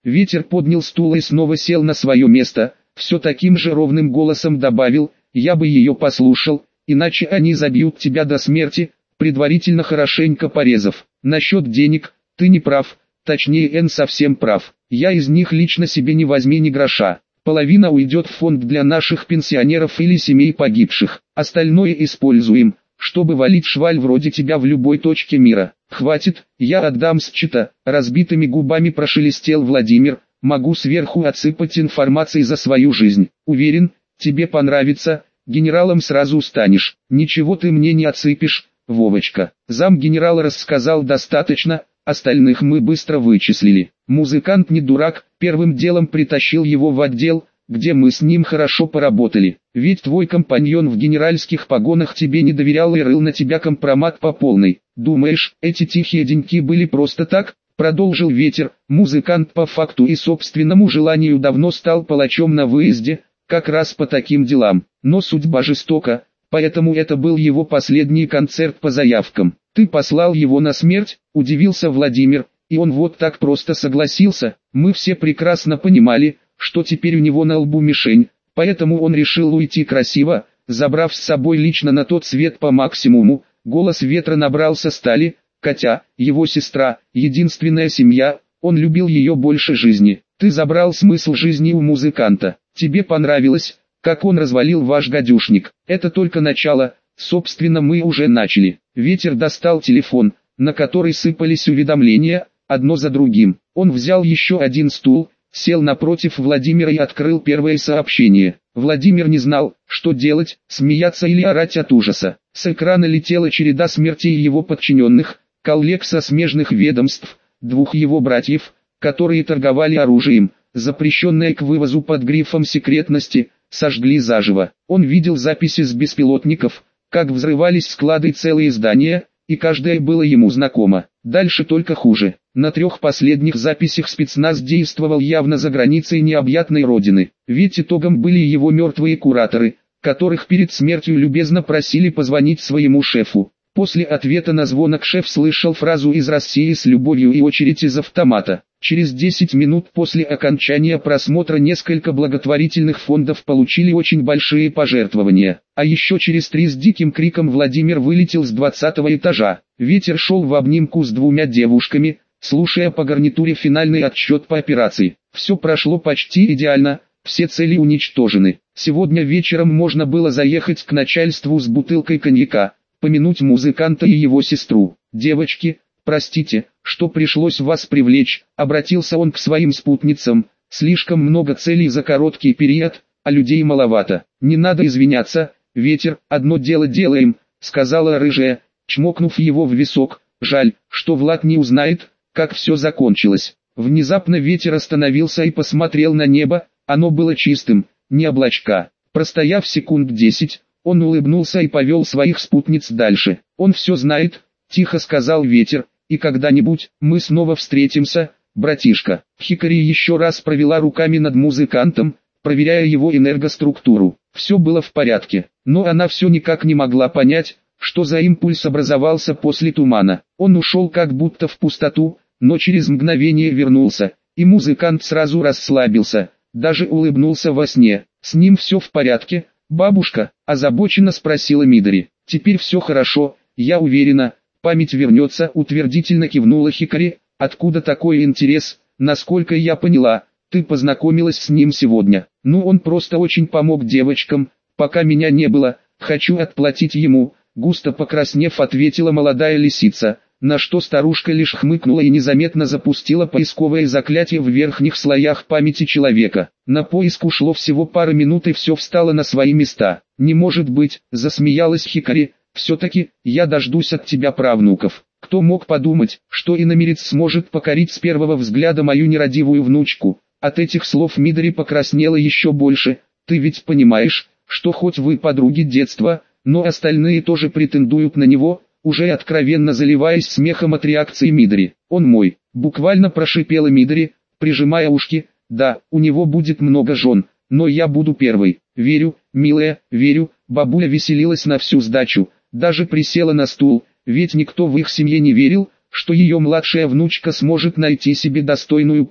Ветер поднял стул и снова сел на свое место, все таким же ровным голосом добавил: «Я бы ее послушал, иначе они забьют тебя до смерти, предварительно хорошенько порезав. Насчет денег, ты не прав, точнее Н совсем прав. Я из них лично себе не возьми ни гроша. Половина уйдет в фонд для наших пенсионеров или семей погибших, остальное используем, чтобы валить шваль вроде тебя в любой точке мира. Хватит, я отдам счета», — разбитыми губами прошелестел Владимир. «Могу сверху отсыпать информацией за свою жизнь. Уверен, тебе понравится, генералом сразу станешь. Ничего ты мне не отсыпешь, Вовочка». Зам генерала рассказал достаточно, остальных мы быстро вычислили. Музыкант не дурак, первым делом притащил его в отдел, где мы с ним хорошо поработали. Ведь твой компаньон в генеральских погонах тебе не доверял и рыл на тебя компромат по полной. Думаешь, эти тихие деньки были просто так? Продолжил Ветер. Музыкант по факту и собственному желанию давно стал палачом на выезде, как раз по таким делам. Но судьба жестока, поэтому это был его последний концерт по заявкам. Ты послал его на смерть, удивился Владимир, и он вот так просто согласился. Мы все прекрасно понимали, что теперь у него на лбу мишень, поэтому он решил уйти красиво, забрав с собой лично на тот свет по максимуму. Голос Ветра набрался стали. Катя, его сестра, единственная семья, он любил ее больше жизни. Ты забрал смысл жизни у музыканта. Тебе понравилось, как он развалил ваш гадюшник. Это только начало, собственно мы уже начали. Ветер достал телефон, на который сыпались уведомления, одно за другим. Он взял еще один стул, сел напротив Владимира и открыл первое сообщение. Владимир не знал, что делать, смеяться или орать от ужаса. С экрана летела череда смертей его подчиненных, коллег со смежных ведомств, двух его братьев, которые торговали оружием, запрещенное к вывозу под грифом секретности, сожгли заживо. Он видел записи с беспилотников, как взрывались склады и целые здания, и каждое было ему знакомо. Дальше только хуже. На 3 последних записях спецназ действовал явно за границей необъятной родины. Ведь итогом были его мертвые кураторы, которых перед смертью любезно просили позвонить своему шефу. После ответа на звонок шеф слышал фразу из России с любовью и очередь из автомата. Через 10 минут после окончания просмотра несколько благотворительных фондов получили очень большие пожертвования. А еще через 3 с диким криком Владимир вылетел с 20-го этажа. Ветер шел в обнимку с 2 девушками, слушая по гарнитуре финальный отсчет по операции. Все прошло почти идеально, все цели уничтожены. Сегодня вечером можно было заехать к начальству с бутылкой коньяка, помянуть музыканта и его сестру. «Девочки, простите, что пришлось вас привлечь», — обратился он к своим спутницам. «Слишком много целей за короткий период, а людей маловато. Не надо извиняться, Ветер, одно дело делаем», — сказала рыжая, чмокнув его в висок. «Жаль, что Влад не узнает, как все закончилось». Внезапно Ветер остановился и посмотрел на небо, оно было чистым, ни облачка. Простояв секунд 10, он улыбнулся и повел своих спутниц дальше. «Он все знает», — тихо сказал Ветер, — «и когда-нибудь мы снова встретимся, братишка». Хикари еще раз провела руками над музыкантом, проверяя его энергоструктуру. Все было в порядке, но она все никак не могла понять, что за импульс образовался после тумана. Он ушел как будто в пустоту, но через мгновение вернулся, и музыкант сразу расслабился, даже улыбнулся во сне. «С ним все в порядке, бабушка?» – озабоченно спросила Мидори. «Теперь все хорошо, я уверена, память вернется», – утвердительно кивнула Хикари. «Откуда такой интерес? Насколько я поняла, ты познакомилась с ним сегодня». «Ну, он просто очень помог девочкам, пока меня не было, хочу отплатить ему», – густо покраснев ответила молодая лисица, на что старушка лишь хмыкнула и незаметно запустила поисковое заклятие в верхних слоях памяти человека. На поиск ушло всего пара минут и все встало на свои места. «Не может быть», — засмеялась Хикари, — «все-таки, я дождусь от тебя правнуков». Кто мог подумать, что иномерец сможет покорить с первого взгляда мою нерадивую внучку? От этих слов Мидори покраснела еще больше. «Ты ведь понимаешь, что хоть вы подруги детства, но остальные тоже претендуют на него», уже откровенно заливаясь смехом от реакции Мидори. «Он мой», — буквально прошипела Мидори, прижимая ушки. «Да, у него будет много жен, но я буду первой». «Верю, милая, верю», — бабуля веселилась на всю сдачу, даже присела на стул, ведь никто в их семье не верил, что ее младшая внучка сможет найти себе достойную пару.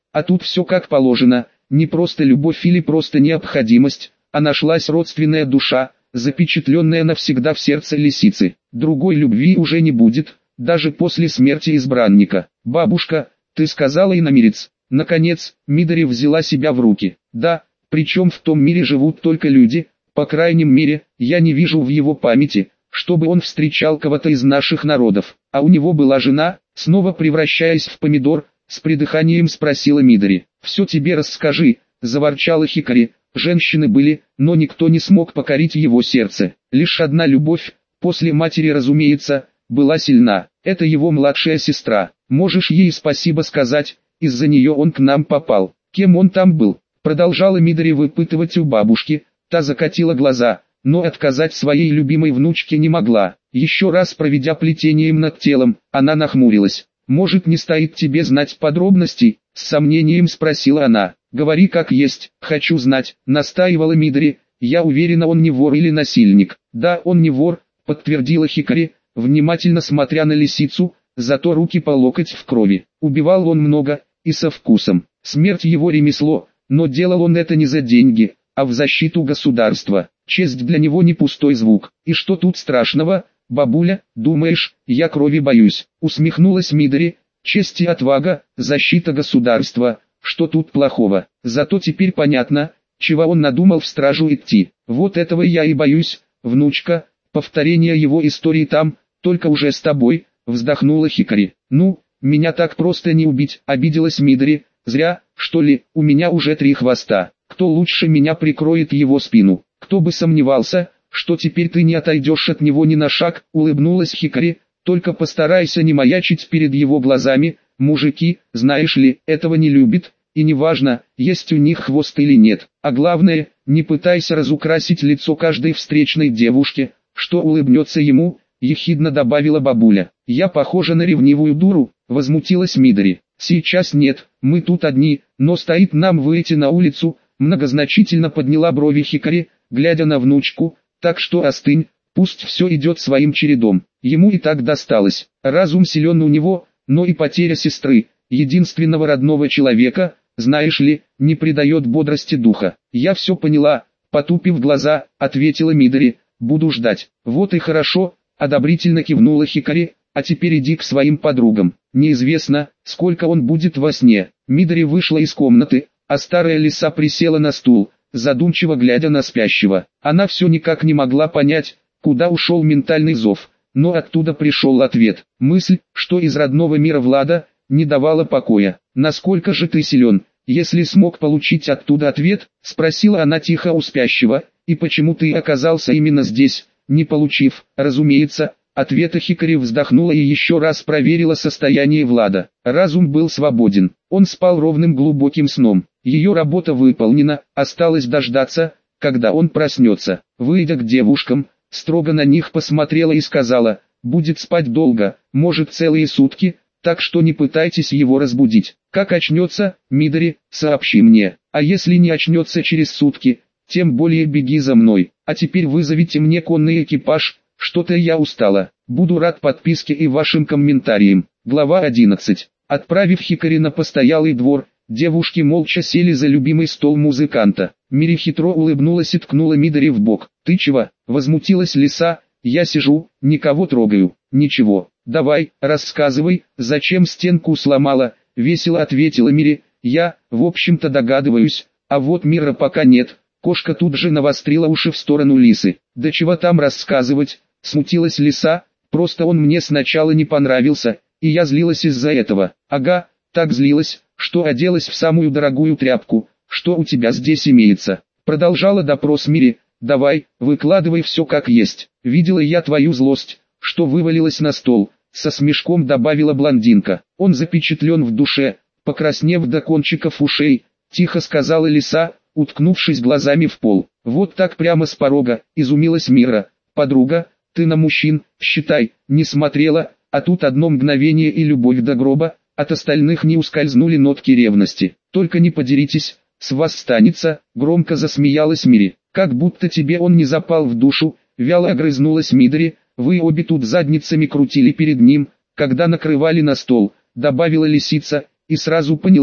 А тут все как положено, не просто любовь или просто необходимость, а нашлась родственная душа, запечатленная навсегда в сердце лисицы. Другой любви уже не будет, даже после смерти избранника. «Бабушка, ты сказала иномирец». Наконец, Мидори взяла себя в руки. «Да, причем в том мире живут только люди, по крайнем мере, я не вижу в его памяти, чтобы он встречал кого-то из наших народов. А у него была жена», снова превращаясь в помидор, с придыханием спросила Мидори. «Все тебе расскажи», заворчала Хикари. «Женщины были, но никто не смог покорить его сердце. Лишь одна любовь, после матери, разумеется, была сильна. Это его младшая сестра. Можешь ей спасибо сказать, из-за нее он к нам попал». «Кем он там был?» продолжала Мидори выпытывать у бабушки. Та закатила глаза, но отказать своей любимой внучке не могла. Еще раз проведя плетением над телом, она нахмурилась. «Может, не стоит тебе знать подробностей?» с сомнением спросила она. «Говори как есть, хочу знать», настаивала Мидори. «Я уверена, он не вор или насильник». «Да, он не вор», подтвердила Хикари, внимательно смотря на лисицу, зато руки по локоть в крови. Убивал он много, и со вкусом. Смерть его ремесло, но делал он это не за деньги, а в защиту государства. Честь для него не пустой звук. «И что тут страшного, бабуля, думаешь, я крови боюсь?» усмехнулась Мидори. «Честь и отвага, защита государства, что тут плохого? Зато теперь понятно, чего он надумал в стражу идти. Вот этого я и боюсь, внучка, повторение его истории там, только уже с тобой», вздохнула Хикари. «Ну, меня так просто не убить», обиделась Мидори. «Зря, что ли, у меня уже 3 хвоста. Кто лучше меня прикроет его спину? Кто бы сомневался, что теперь ты не отойдешь от него ни на шаг», улыбнулась Хикари. «Только постарайся не маячить перед его глазами, мужики, знаешь ли, этого не любят, и неважно, есть у них хвост или нет. А главное, не пытайся разукрасить лицо каждой встречной девушке, что улыбнется ему», ехидно добавила бабуля. «Я похожа на ревнивую дуру», возмутилась Мидори. «Сейчас нет, мы тут одни, но стоит нам выйти на улицу», многозначительно подняла брови Хикари, глядя на внучку. «Так что остынь, пусть все идет своим чередом. Ему и так досталось. Разум силен у него, но и потеря сестры, единственного родного человека, знаешь ли, не придает бодрости духа». «Я все поняла», потупив глаза, ответила Мидори. «Буду ждать». «Вот и хорошо», одобрительно кивнула Хикари. «А теперь иди к своим подругам. Неизвестно, сколько он будет во сне». Мидори вышла из комнаты, а старая лиса присела на стул, задумчиво глядя на спящего. Она все никак не могла понять, куда ушел ментальный зов, но оттуда пришел ответ. Мысль, что из родного мира Влада, не давала покоя. «Насколько же ты силен, если смог получить оттуда ответ?» спросила она тихо у спящего. «И почему ты оказался именно здесь, не получив, разумеется, ответа?» Хикари вздохнула и еще раз проверила состояние Влада. Разум был свободен, он спал ровным глубоким сном. Ее работа выполнена, осталось дождаться, когда он проснется. Выйдя к девушкам, строго на них посмотрела и сказала: «Будет спать долго, может целые сутки, так что не пытайтесь его разбудить. Как очнется, Мидори, сообщи мне, а если не очнется через сутки, тем более беги за мной. А теперь вызовите мне конный экипаж, что-то я устала. Буду рад подписке и вашим комментариям». Глава 11. Отправив Хикари на постоялый двор, девушки молча сели за любимый стол музыканта. Мири хитро улыбнулась и ткнула Мидори в бок. «Ты чего?» — возмутилась лиса. «Я сижу, никого трогаю». «Ничего, давай, рассказывай, зачем стенку сломала?» — весело ответила Мири. «Я, в общем-то, догадываюсь, а вот Мира пока нет». Кошка тут же навострила уши в сторону лисы. «Да чего там рассказывать?» — смутилась лиса. «Просто он мне сначала не понравился, и я злилась из-за этого». «Ага, так злилась, что оделась в самую дорогую тряпку. Что у тебя здесь имеется?» Продолжала допрос Мири. «Давай, выкладывай все как есть. Видела я твою злость, что вывалилась на стол», со смешком добавила блондинка. «Он запечатлен в душе, покраснев до кончиков ушей», тихо сказала лиса, уткнувшись глазами в пол. «Вот так прямо с порога», изумилась Мира. «Подруга, ты на мужчин, считай, не смотрела, а тут одно мгновение и любовь до гроба». От остальных не ускользнули нотки ревности. «Только не подеритесь, с вас станется», громко засмеялась Мири. «Как будто тебе он не запал в душу», вяло огрызнулась Мидори. «Вы обе тут задницами крутили перед ним, когда накрывали на стол», добавила лисица, и сразу поняла,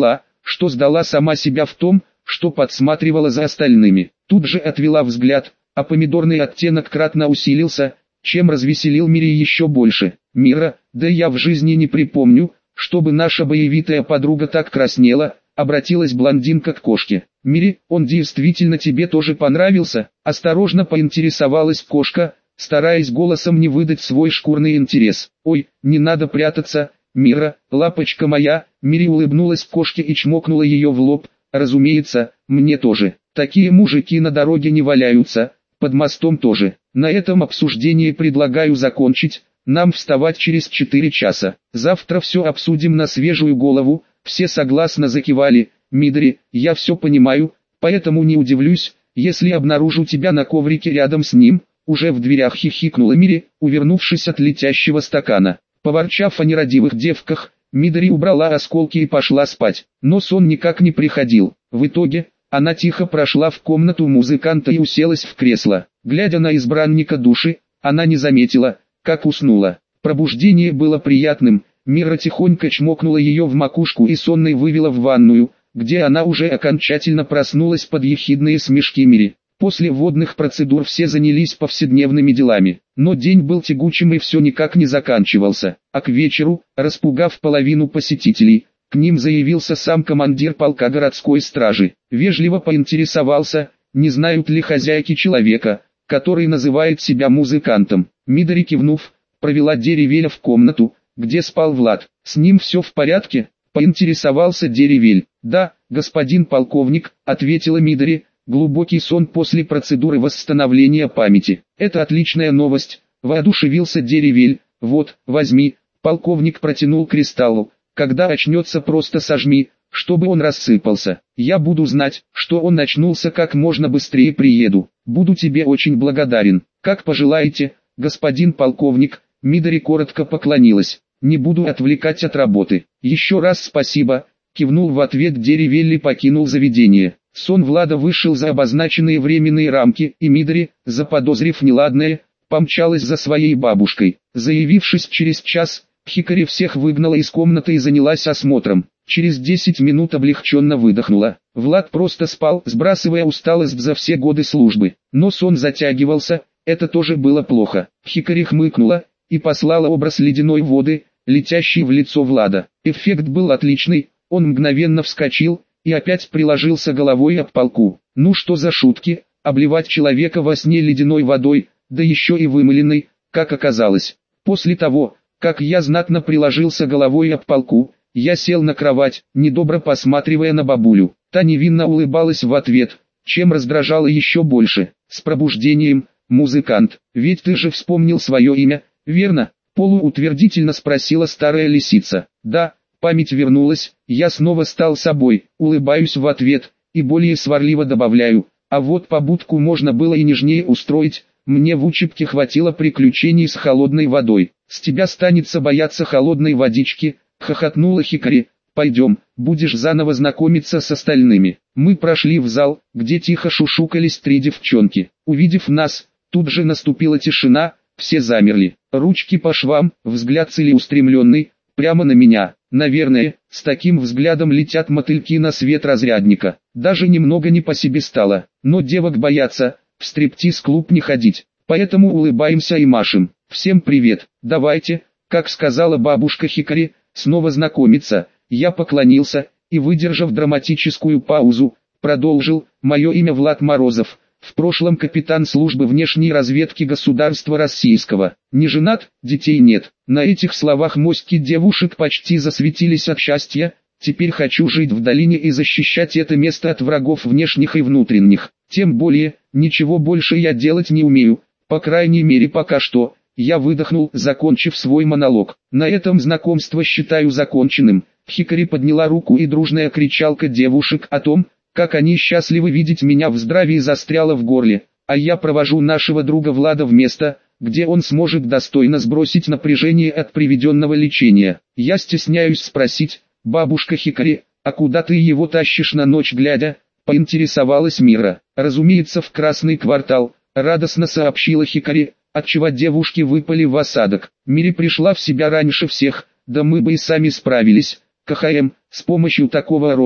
что сдала сама себя в том, что подсматривала за остальными. Тут же отвела взгляд, а помидорный оттенок кратно усилился, чем развеселил Мири еще больше. «Мира, да я в жизни не припомню, чтобы наша боевитая подруга так краснела», обратилась блондинка к кошке. «Мири, он действительно тебе тоже понравился?» Осторожно поинтересовалась кошка, стараясь голосом не выдать свой шкурный интерес. «Ой, не надо прятаться, Мира, лапочка моя». Мири улыбнулась кошке и чмокнула ее в лоб. «Разумеется, мне тоже. Такие мужики на дороге не валяются, под мостом тоже. На этом обсуждение предлагаю закончить, нам вставать через 4 часа. Завтра все обсудим на свежую голову». Все согласно закивали. «Мидори, я все понимаю, поэтому не удивлюсь, если обнаружу тебя на коврике рядом с ним». Уже в дверях хихикнула Мири, увернувшись от летящего стакана. Поворчав о нерадивых девках, Мидори убрала осколки и пошла спать. Но сон никак не приходил. В итоге, она тихо прошла в комнату музыканта и уселась в кресло. Глядя на избранника души, она не заметила, как уснула. Пробуждение было приятным. Мира тихонько чмокнула ее в макушку и сонной вывела в ванную, где она уже окончательно проснулась под ехидные смешки Мири. После водных процедур все занялись повседневными делами, но день был тягучим и все никак не заканчивался. А к вечеру, распугав половину посетителей, к ним заявился сам командир полка городской стражи. Вежливо поинтересовался, не знают ли хозяйки человека, который называет себя музыкантом. Мидори, кивнув, провела Деревеля в комнату, где спал Влад. «С ним все в порядке?» — поинтересовался Деревель. «Да, господин полковник», — ответила Мидори. «Глубокий сон после процедуры восстановления памяти. Это отличная новость», — воодушевился Деревель. «Вот, возьми». Полковник протянул кристаллу. «Когда очнется, просто сожми, чтобы он рассыпался. Я буду знать, что он очнулся, как можно быстрее приеду. Буду тебе очень благодарен». «Как пожелаете, господин полковник». Мидори коротко поклонилась. «Не буду отвлекать от работы». «Еще раз спасибо», — кивнул в ответ Деревель и покинул заведение. Сон Влада вышел за обозначенные временные рамки, и Мидори, заподозрив неладное, помчалась за своей бабушкой. Заявившись через час, Хикари всех выгнала из комнаты и занялась осмотром. Через 10 минут облегченно выдохнула. Влад просто спал, сбрасывая усталость за все годы службы. Но сон затягивался, это тоже было плохо. Хикари хмыкнула и послала образ ледяной воды, летящий в лицо Влада. Эффект был отличный, он мгновенно вскочил и опять приложился головой об полку. Ну что за шутки, обливать человека во сне ледяной водой, да еще и вымыленной, как оказалось. После того, как я знатно приложился головой об полку, я сел на кровать, недобро посматривая на бабулю. Та невинно улыбалась в ответ, чем раздражала еще больше. «С пробуждением, музыкант, ведь ты же вспомнил свое имя, верно?» Полуутвердительно спросила старая лисица. «Да». Память вернулась, я снова стал собой, улыбаюсь в ответ, и более сварливо добавляю, а вот побудку можно было и нежнее устроить, мне в учебке хватило приключений с холодной водой. «С тебя станется бояться холодной водички», — хохотнула Хикари. «Пойдем, будешь заново знакомиться с остальными». Мы прошли в зал, где тихо шушукались 3 девчонки. Увидев нас, тут же наступила тишина, все замерли. Ручки по швам, взгляд целеустремленный, прямо на меня. Наверное, с таким взглядом летят мотыльки на свет разрядника. Даже немного не по себе стало. Но девок боятся, в стриптиз-клуб не ходить. Поэтому улыбаемся и машем. «Всем привет, давайте», как сказала бабушка Хикари, снова знакомиться. Я поклонился, и выдержав драматическую паузу, продолжил: «Мое имя Влад Морозов. В прошлом капитан службы внешней разведки государства российского. Не женат, детей нет». На этих словах моськи девушек почти засветились от счастья. «Теперь хочу жить в долине и защищать это место от врагов внешних и внутренних. Тем более, ничего больше я делать не умею, по крайней мере пока что». Я выдохнул, закончив свой монолог. «На этом знакомство считаю законченным». Хикари подняла руку, и дружная кричалка девушек о том, как они счастливы видеть меня в здравии, застряла в горле. «А я провожу нашего друга Влада в место, где он сможет достойно сбросить напряжение от приведенного лечения. Я стесняюсь спросить, бабушка Хикари, а куда ты его тащишь на ночь глядя?» Поинтересовалась Мира. «Разумеется, в Красный квартал», радостно сообщила Хикари, отчего девушки выпали в осадок. Мири пришла в себя раньше всех, да мы бы и сами справились. КХМ, с помощью такого рода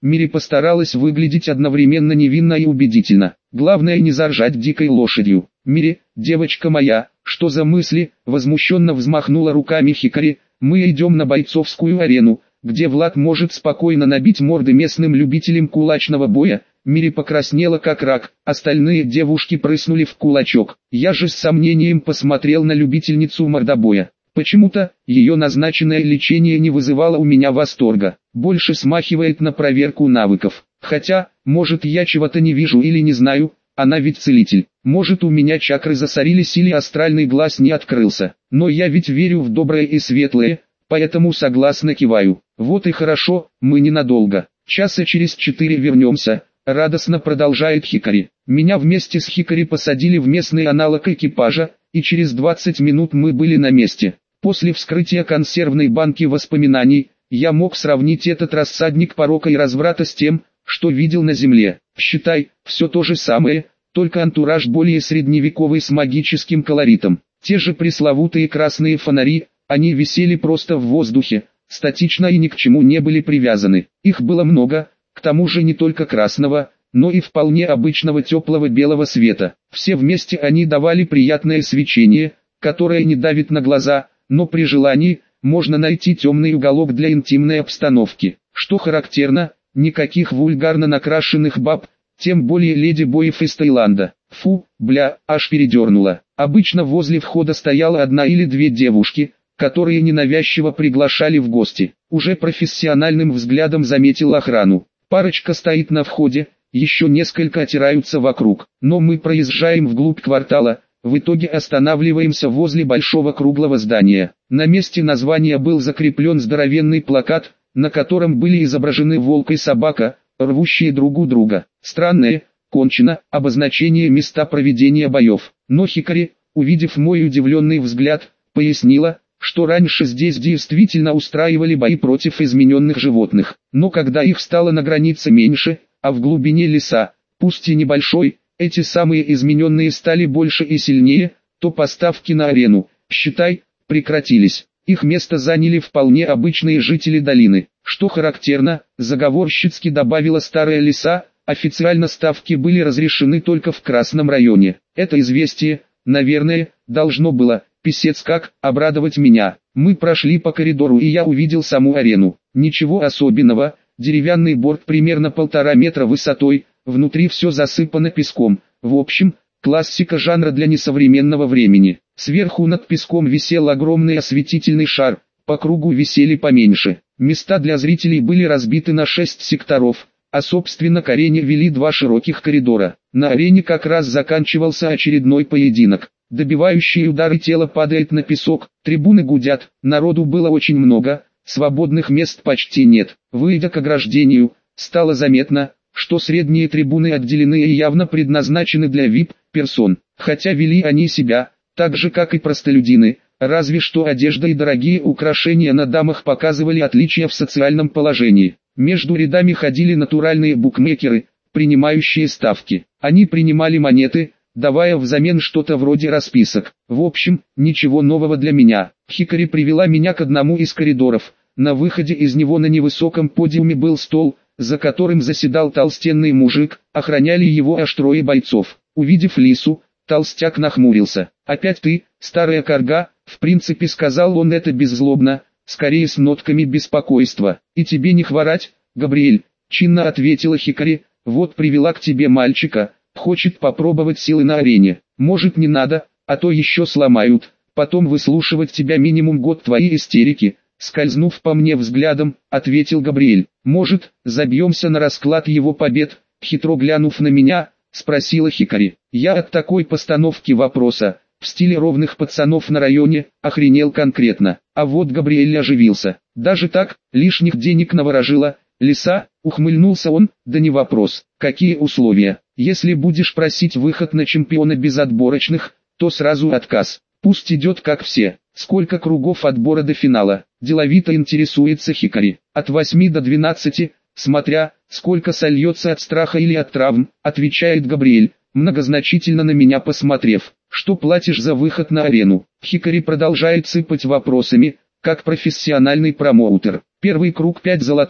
Мири постаралась выглядеть одновременно невинно и убедительно. Главное не заржать дикой лошадью. Мири, девочка моя, что за мысли? Возмущенно взмахнула руками Хикари. Мы идем на бойцовскую арену, где Влад может спокойно набить морды местным любителям кулачного боя. Мири покраснела как рак, остальные девушки прыснули в кулачок. Я же с сомнением посмотрел на любительницу мордобоя. Почему-то, ее назначенное лечение не вызывало у меня восторга. Больше смахивает на проверку навыков. Хотя, может я чего-то не вижу или не знаю, она ведь целитель. Может у меня чакры засорились или астральный глаз не открылся. Но я ведь верю в доброе и светлое, поэтому согласно киваю. Вот и хорошо, мы ненадолго. Часа через 4 вернемся. Радостно продолжает Хикари. Меня вместе с Хикари посадили в местный аналог экипажа, и через 20 минут мы были на месте. После вскрытия консервной банки воспоминаний, я мог сравнить этот рассадник порока и разврата с тем, что видел на земле. Считай, все то же самое, только антураж более средневековый с магическим колоритом. Те же пресловутые красные фонари, они висели просто в воздухе, статично и ни к чему не были привязаны. Их было много, к тому же не только красного, но и вполне обычного теплого белого света. Все вместе они давали приятное свечение, которое не давит на глаза, но при желании, можно найти темный уголок для интимной обстановки. Что характерно, никаких вульгарно накрашенных баб, тем более леди-боев из Таиланда. Фу, бля, аж передернуло. Обычно возле входа стояла одна или две девушки, которые ненавязчиво приглашали в гости. Уже профессиональным взглядом заметил охрану. Парочка стоит на входе, еще несколько отираются вокруг. Но мы проезжаем вглубь квартала, в итоге останавливаемся возле большого круглого здания. На месте названия был закреплен здоровенный плакат, на котором были изображены волк и собака, рвущие друг у друга. Странное, кончено, обозначение места проведения боев. Но Хикари, увидев мой удивленный взгляд, пояснила, что раньше здесь действительно устраивали бои против измененных животных. Но когда их стало на границе меньше, а в глубине леса, пусть и небольшой, эти самые измененные стали больше и сильнее, то поставки на арену, считай, прекратились. Их место заняли вполне обычные жители долины. Что характерно, заговорщицки добавила старая лиса, официально ставки были разрешены только в Красном районе. Это известие, наверное, должно было, писец как, обрадовать меня. Мы прошли по коридору и я увидел саму арену. Ничего особенного, деревянный борт примерно 1,5 метра высотой, внутри все засыпано песком. В общем, классика жанра для несовременного времени. Сверху над песком висел огромный осветительный шар, по кругу висели поменьше. Места для зрителей были разбиты на 6 секторов, а собственно к арене вели 2 широких коридора. На арене как раз заканчивался очередной поединок. Добивающий удары тело падает на песок, трибуны гудят, народу было очень много, свободных мест почти нет. Выйдя к ограждению, стало заметно, что средние трибуны отделены и явно предназначены для VIP-персон, хотя вели они себя, так же как и простолюдины, разве что одежда и дорогие украшения на дамах показывали отличия в социальном положении. Между рядами ходили натуральные букмекеры, принимающие ставки. Они принимали монеты, давая взамен что-то вроде расписок. В общем, ничего нового для меня. Хикари привела меня к одному из коридоров. На выходе из него на невысоком подиуме был стол, за которым заседал толстенный мужик, охраняли его аж 3 бойцов. Увидев Лису, толстяк нахмурился. «Опять ты, старая карга?» В принципе сказал он это беззлобно, скорее с нотками беспокойства. «И тебе не хворать, Габриэль», чинно ответила Хикари, «вот привела к тебе мальчика, хочет попробовать силы на арене. Может не надо, а то еще сломают, потом выслушивать тебя минимум год твои истерики». Скользнув по мне взглядом, ответил Габриэль. «Может, забьемся на расклад его побед?» Хитро глянув на меня, спросила Хикари. Я от такой постановки вопроса, в стиле ровных пацанов на районе, охренел конкретно. А вот Габриэль оживился. «Даже так, лишних денег наворожила, лиса?» Ухмыльнулся он. «Да не вопрос. Какие условия? Если будешь просить выход на чемпиона без отборочных, то сразу отказ. Пусть идет как все. Сколько кругов отбора до финала?» Деловито интересуется Хикари. «От 8 до 12, смотря, сколько сольется от страха или от травм», отвечает Габриэль, многозначительно на меня посмотрев. «Что платишь за выход на арену?» Хикари продолжает сыпать вопросами, как профессиональный промоутер. «Первый круг 5 золотых,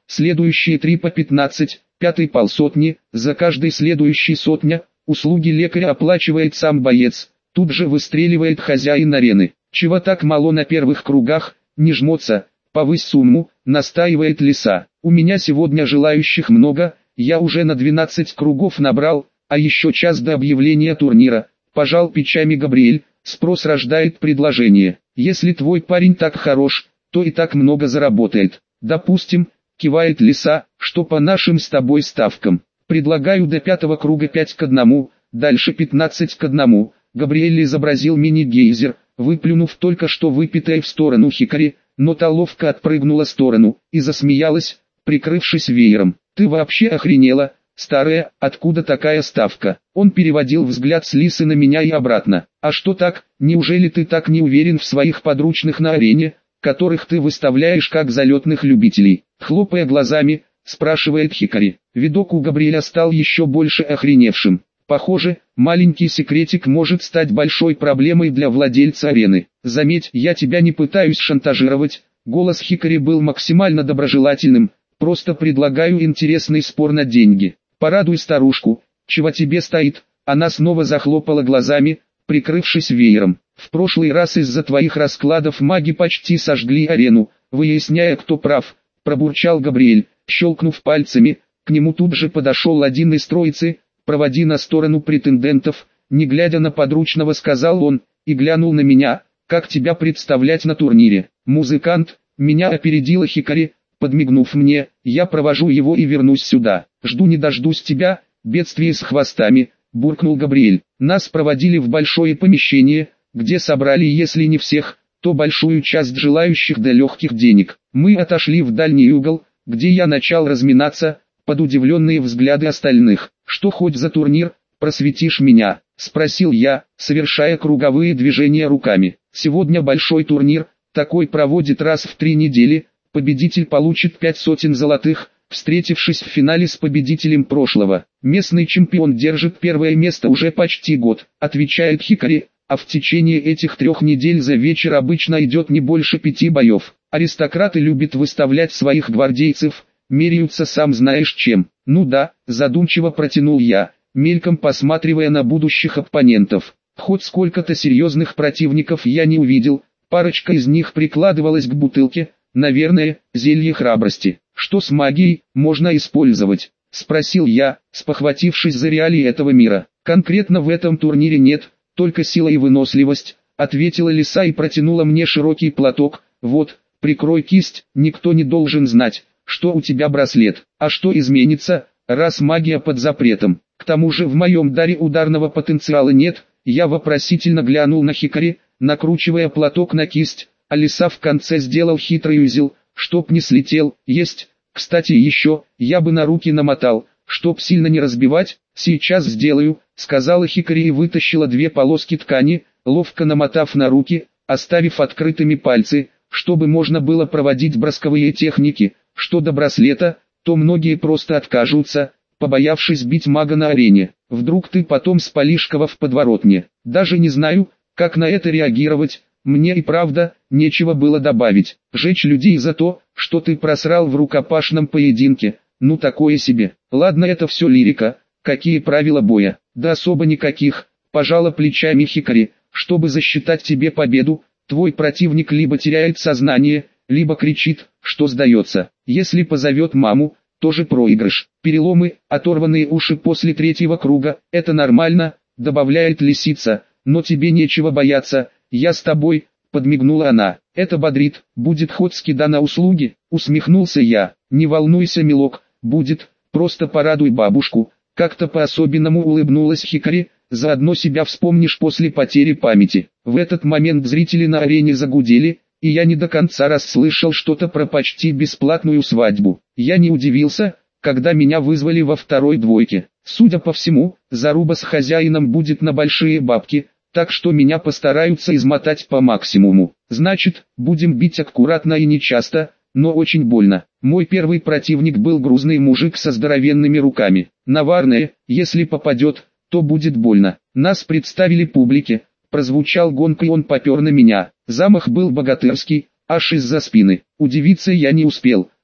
следующие 3 по 15, пятый полсотни, за каждый следующий сотня, услуги лекаря оплачивает сам боец, тут же выстреливает хозяин арены. Чего так мало на первых кругах, не жмется, повысь сумму, настаивает Лиса. У меня сегодня желающих много, я уже на 12 кругов набрал, а еще час до объявления турнира. Пожал плечами Габриэль, спрос рождает предложение. Если твой парень так хорош, то и так много заработает. Допустим, кивает Лиса, что по нашим с тобой ставкам. Предлагаю до 5-го круга 5-1, дальше 15-1. Габриэль изобразил мини-гейзер, выплюнув только что выпитое в сторону Хикари, но та ловко отпрыгнула в сторону и засмеялась, прикрывшись веером. Ты вообще охренела, старая, откуда такая ставка? Он переводил взгляд с Лисы на меня и обратно. А что так, неужели ты так не уверен в своих подручных на арене, которых ты выставляешь как залетных любителей? Хлопая глазами, спрашивает Хикари. Видок у Габриэля стал еще больше охреневшим. Похоже, маленький секретик может стать большой проблемой для владельца арены. Заметь, я тебя не пытаюсь шантажировать. Голос Хикари был максимально доброжелательным. Просто предлагаю интересный спор на деньги. Порадуй старушку, чего тебе стоит. Она снова захлопала глазами, прикрывшись веером. В прошлый раз из-за твоих раскладов маги почти сожгли арену, выясняя, кто прав, пробурчал Габриэль, щелкнув пальцами. К нему тут же подошел один из троицы. Проводи на сторону претендентов, не глядя на подручного, сказал он, и глянул на меня, как тебя представлять на турнире. Музыкант, меня опередила Хикари, подмигнув мне, я провожу его и вернусь сюда. Жду не дождусь тебя, бедствие с хвостами, буркнул Габриэль. Нас проводили в большое помещение, где собрали, если не всех, то большую часть желающих до легких денег. Мы отошли в дальний угол, где я начал разминаться, под удивленные взгляды остальных. «Что хоть за турнир, просветишь меня?» – спросил я, совершая круговые движения руками. «Сегодня большой турнир, такой проводит раз в 3 недели, победитель получит 500 золотых, встретившись в финале с победителем прошлого. Местный чемпион держит первое место уже почти год», – отвечает Хикари, «а в течение этих 3 недель за вечер обычно идет не больше 5 боев. Аристократы любят выставлять своих гвардейцев, меряются сам знаешь чем». «Ну да», задумчиво протянул я, мельком посматривая на будущих оппонентов. Хоть сколько-то серьезных противников я не увидел, парочка из них прикладывалась к бутылке, наверное, зелье храбрости. «Что с магией, можно использовать?» – спросил я, спохватившись за реалии этого мира. «Конкретно в этом турнире нет, только сила и выносливость», – ответила Лиса и протянула мне широкий платок. «Вот, прикрой кисть, никто не должен знать, что у тебя браслет. А что изменится, раз магия под запретом? К тому же в моем даре ударного потенциала нет». Я вопросительно глянул на Хикари, накручивая платок на кисть, а Лиса в конце сделал хитрый узел, чтоб не слетел. «Есть, кстати еще, я бы на руки намотал, чтоб сильно не разбивать». «Сейчас сделаю», — сказала Хикари и вытащила 2 полоски ткани, ловко намотав на руки, оставив открытыми пальцы, чтобы можно было проводить бросковые техники. Что до браслета, то многие просто откажутся, побоявшись бить мага на арене. Вдруг ты потом спалишь кого в подворотне. Даже не знаю, как на это реагировать. Мне и правда, нечего было добавить. Жечь людей за то, что ты просрал в рукопашном поединке, ну такое себе. Ладно, это все лирика. Какие правила боя? Да особо никаких. Пожала плечами Хикари. Чтобы засчитать тебе победу, твой противник либо теряет сознание, либо кричит, что сдается. Если позовет маму, тоже проигрыш. Переломы, оторванные уши после 3-го круга, это нормально, добавляет Лисица, но тебе нечего бояться, я с тобой, подмигнула она. Это бодрит, будет хоть скида на услуги, усмехнулся я. Не волнуйся, милок, будет, просто порадуй бабушку. Как-то по-особенному улыбнулась Хикари, заодно себя вспомнишь после потери памяти. В этот момент зрители на арене загудели, и я не до конца расслышал что-то про почти бесплатную свадьбу. Я не удивился, когда меня вызвали во второй двойке. Судя по всему, заруба с хозяином будет на большие бабки, так что меня постараются измотать по максимуму. Значит, будем бить аккуратно и нечасто, но очень больно. Мой первый противник был грузный мужик со здоровенными руками. Наверное, если попадет, то будет больно. Нас представили публике. Прозвучал гонг, и он попер на меня. Замах был богатырский, аж из-за спины. Удивиться я не успел.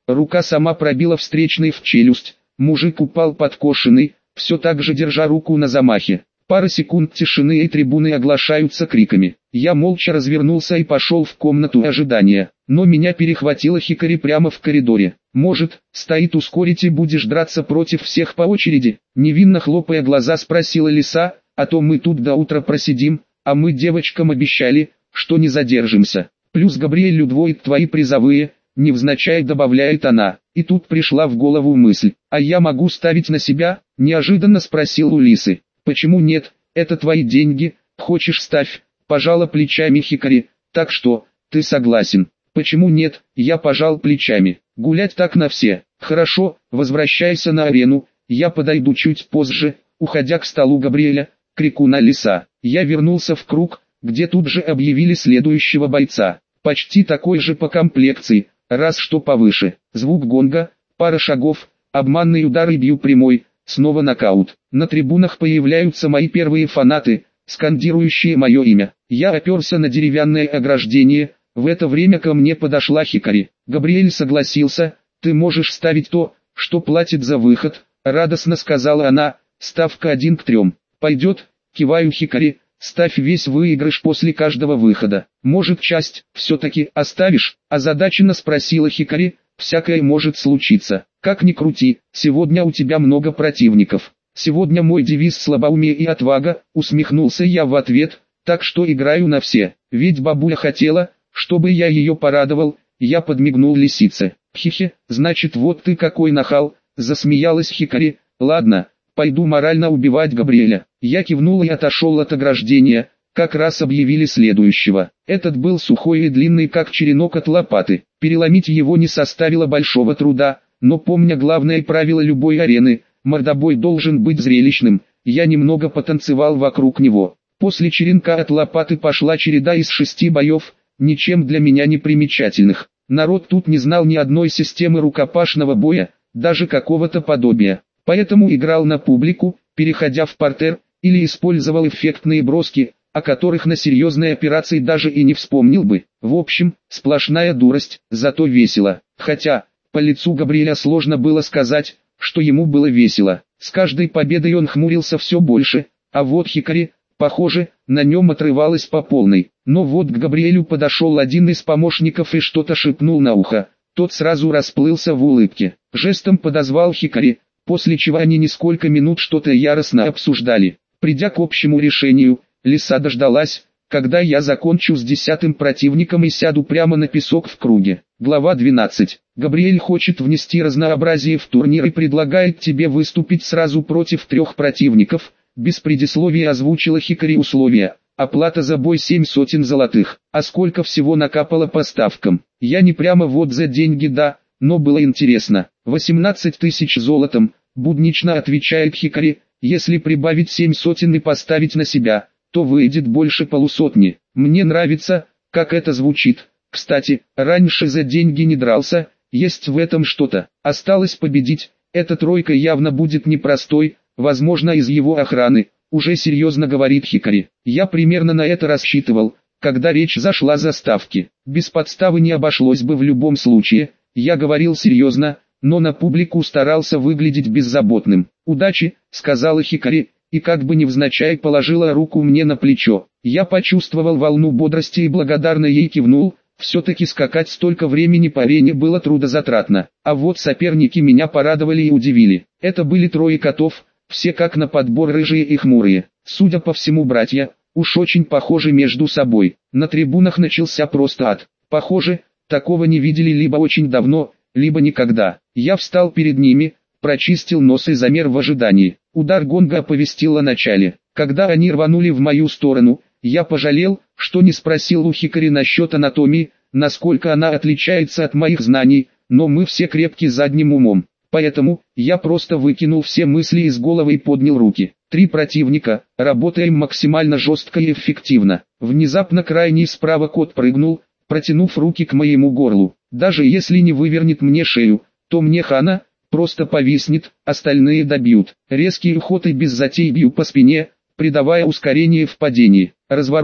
рука сама пробила встречный в челюсть, мужик упал подкошенный, все так же держа руку на замахе. Пара секунд тишины и трибуны оглашаются криками. Я молча развернулся и пошел в комнату ожидания, но меня перехватила Хикари прямо в коридоре. «Может, стоит ускорить и будешь драться против всех по очереди?» Невинно хлопая глаза спросила лиса, «А то мы тут до утра просидим, а мы девочкам обещали, что не задержимся. Плюс Габриэль удвоит твои призовые», невзначай добавляет она. И тут пришла в голову мысль, «А я могу ставить на себя?» Неожиданно спросил у лисы. «Почему нет? Это твои деньги, хочешь ставь», пожала плечами Хикари. «Так что, ты согласен?» «Почему нет?» Я пожал плечами. «Гулять так на все». «Хорошо, возвращайся на арену, я подойду чуть позже», уходя к столу Габриэля, крикуна лиса. Я вернулся в круг, где тут же объявили следующего бойца. Почти такой же по комплекции, раз что повыше. Звук гонга, пара шагов, обманный удар и бью прямой. Снова нокаут. На трибунах появляются мои первые фанаты, скандирующие мое имя. Я оперся на деревянное ограждение, в это время ко мне подошла Хикари. «Габриэль согласился, ты можешь ставить то, что платит за выход», радостно сказала она, «ставка 1 к 3. «Пойдет», киваю Хикари, «ставь весь выигрыш после каждого выхода». «Может, часть все-таки оставишь?» озадаченно спросила Хикари. «Всякое может случиться. Как ни крути, сегодня у тебя много противников. Сегодня мой девиз слабоумие и отвага», усмехнулся я в ответ, «так что играю на все. Ведь бабуля хотела, чтобы я ее порадовал». Я подмигнул лисице. «Хе-хе, значит вот ты какой нахал», засмеялась Хикари. «Ладно, пойду морально убивать Габриэля». Я кивнул и отошел от ограждения. Как раз объявили следующего. Этот был сухой и длинный как черенок от лопаты. Переломить его не составило большого труда, но помня главное правило любой арены, мордобой должен быть зрелищным, я немного потанцевал вокруг него. После черенка от лопаты пошла череда из 6 боев, ничем для меня не примечательных. Народ тут не знал ни одной системы рукопашного боя, даже какого-то подобия. Поэтому играл на публику, переходя в партер, или использовал эффектные броски, о которых на серьезной операции даже и не вспомнил бы. В общем, сплошная дурость, зато весело. Хотя, по лицу Габриэля сложно было сказать, что ему было весело. С каждой победой он хмурился все больше, а вот Хикари, похоже, на нем отрывалась по полной. Но вот к Габриэлю подошел один из помощников и что-то шепнул на ухо. Тот сразу расплылся в улыбке. Жестом подозвал Хикари, после чего они несколько минут что-то яростно обсуждали. Придя к общему решению, лиса дождалась, когда я закончу с 10-м противником и сяду прямо на песок в круге. Глава 12. Габриэль хочет внести разнообразие в турнир и предлагает тебе выступить сразу против 3 противников. Без предисловия озвучила Хикари условия. Оплата за бой 700 золотых. А сколько всего накапало по ставкам? Я не прямо вот за деньги, да, но было интересно. 18 тысяч золотом, буднично отвечает Хикари. Если прибавить 700 и поставить на себя, то выйдет больше полусотни. Мне нравится, как это звучит. Кстати, раньше за деньги не дрался, есть в этом что-то. Осталось победить, эта тройка явно будет непростой, возможно из его охраны, уже серьезно говорит Хикари. Я примерно на это рассчитывал, когда речь зашла за ставки. Без подставы не обошлось бы в любом случае, я говорил серьезно, но на публику старался выглядеть беззаботным. «Удачи», — сказала Хикари, и как бы невзначай положила руку мне на плечо. Я почувствовал волну бодрости и благодарно ей кивнул. Все-таки скакать столько времени по арене было трудозатратно. А вот соперники меня порадовали и удивили. Это были 3 котов, все как на подбор рыжие и хмурые. Судя по всему, братья, уж очень похожи между собой. На трибунах начался просто ад. Похоже, такого не видели либо очень давно, либо никогда. Я встал перед ними, прочистил нос и замер в ожидании. Удар гонга оповестил о начале. Когда они рванули в мою сторону, я пожалел, что не спросил у Хикари насчет анатомии, насколько она отличается от моих знаний, но мы все крепки задним умом. Поэтому, я просто выкинул все мысли из головы и поднял руки. 3 противника, работаем максимально жестко и эффективно. Внезапно крайний справа кот прыгнул, протянув руки к моему горлу. Даже если не вывернет мне шею, то мне хана, просто повиснет, остальные добьют. Резкий уход и без затей бью по спине, придавая ускорение в падении. Разворот,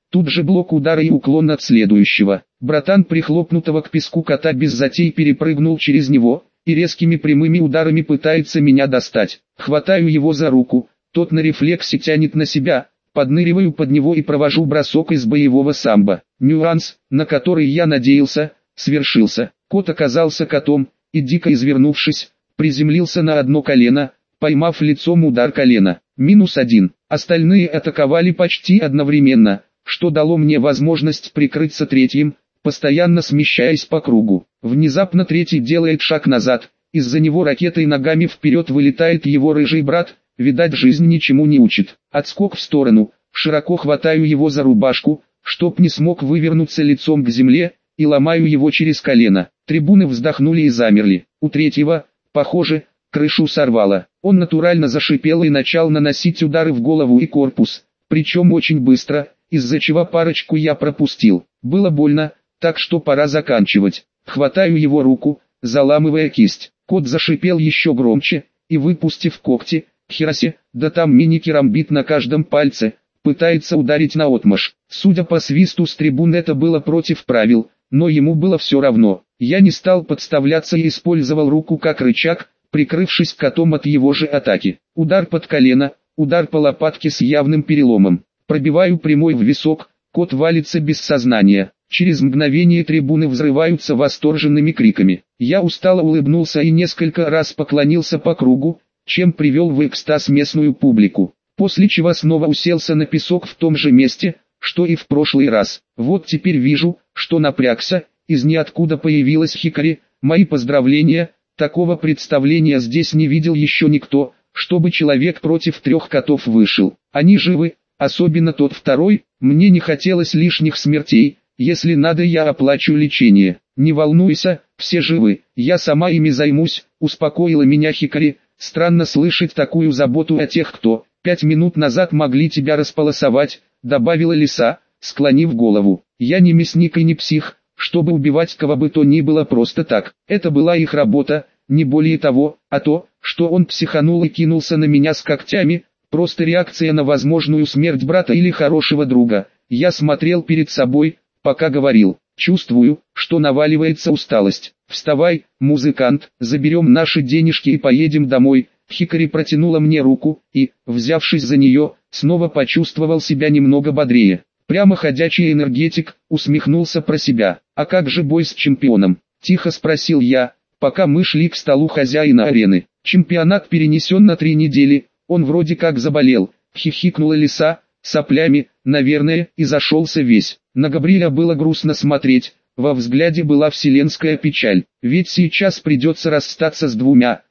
Тут же блок удара и уклон от следующего. Братан прихлопнутого к песку кота без затей перепрыгнул через него, и резкими прямыми ударами пытается меня достать. Хватаю его за руку, тот на рефлексе тянет на себя, подныриваю под него и провожу бросок из боевого самбо. Нюанс, на который я надеялся, свершился. Кот оказался котом, и дико извернувшись, приземлился на одно колено, поймав лицом удар колена. -1. Остальные атаковали почти одновременно, что дало мне возможность прикрыться третьим, постоянно смещаясь по кругу. Внезапно третий делает шаг назад, из-за него ракетой ногами вперед вылетает его рыжий брат, видать жизнь ничему не учит. Отскок в сторону, широко хватаю его за рубашку, чтоб не смог вывернуться лицом к земле, и ломаю его через колено. Трибуны вздохнули и замерли. У третьего, похоже, крышу сорвало. Он натурально зашипел и начал наносить удары в голову и корпус, причем очень быстро, из-за чего парочку я пропустил. Было больно, так что пора заканчивать. Хватаю его руку, заламывая кисть. Кот зашипел еще громче, и выпустив когти, херасе, да там мини-керамбит на каждом пальце, пытается ударить наотмашь. Судя по свисту с трибун, это было против правил, но ему было все равно. Я не стал подставляться и использовал руку как рычаг, прикрывшись котом от его же атаки. Удар под колено, удар по лопатке с явным переломом. Пробиваю прямой в висок, кот валится без сознания. Через мгновение трибуны взрываются восторженными криками. Я устало улыбнулся и несколько раз поклонился по кругу, чем привел в экстаз местную публику. После чего снова уселся на песок в том же месте, что и в прошлый раз. Вот теперь вижу, что напрягся, из ниоткуда появилась Хикари. Мои поздравления, такого представления здесь не видел еще никто, чтобы человек против 3 котов вышел. Они живы, особенно тот второй, мне не хотелось лишних смертей, если надо я оплачу лечение. Не волнуйся, все живы, я сама ими займусь, успокоила меня Хикари. Странно слышать такую заботу о тех, кто 5 минут назад могли тебя располосовать, добавила лиса, склонив голову. Я не мясник и не псих, чтобы убивать кого бы то ни было просто так. Это была их работа, не более того, а то, что он психанул и кинулся на меня с когтями, просто реакция на возможную смерть брата или хорошего друга. Я смотрел перед собой, пока говорил. Чувствую, что наваливается усталость. Вставай, музыкант, заберем наши денежки и поедем домой. Хикари протянула мне руку, и, взявшись за нее, снова почувствовал себя немного бодрее. Прямо ходячий энергетик, усмехнулся про себя. А как же бой с чемпионом? Тихо спросил я, пока мы шли к столу хозяина арены. Чемпионат перенесен на 3 недели, он вроде как заболел. Хихикнула лиса, соплями, наверное, и зашелся весь. На Габриэля было грустно смотреть, во взгляде была вселенская печаль. Ведь сейчас придется расстаться с двумя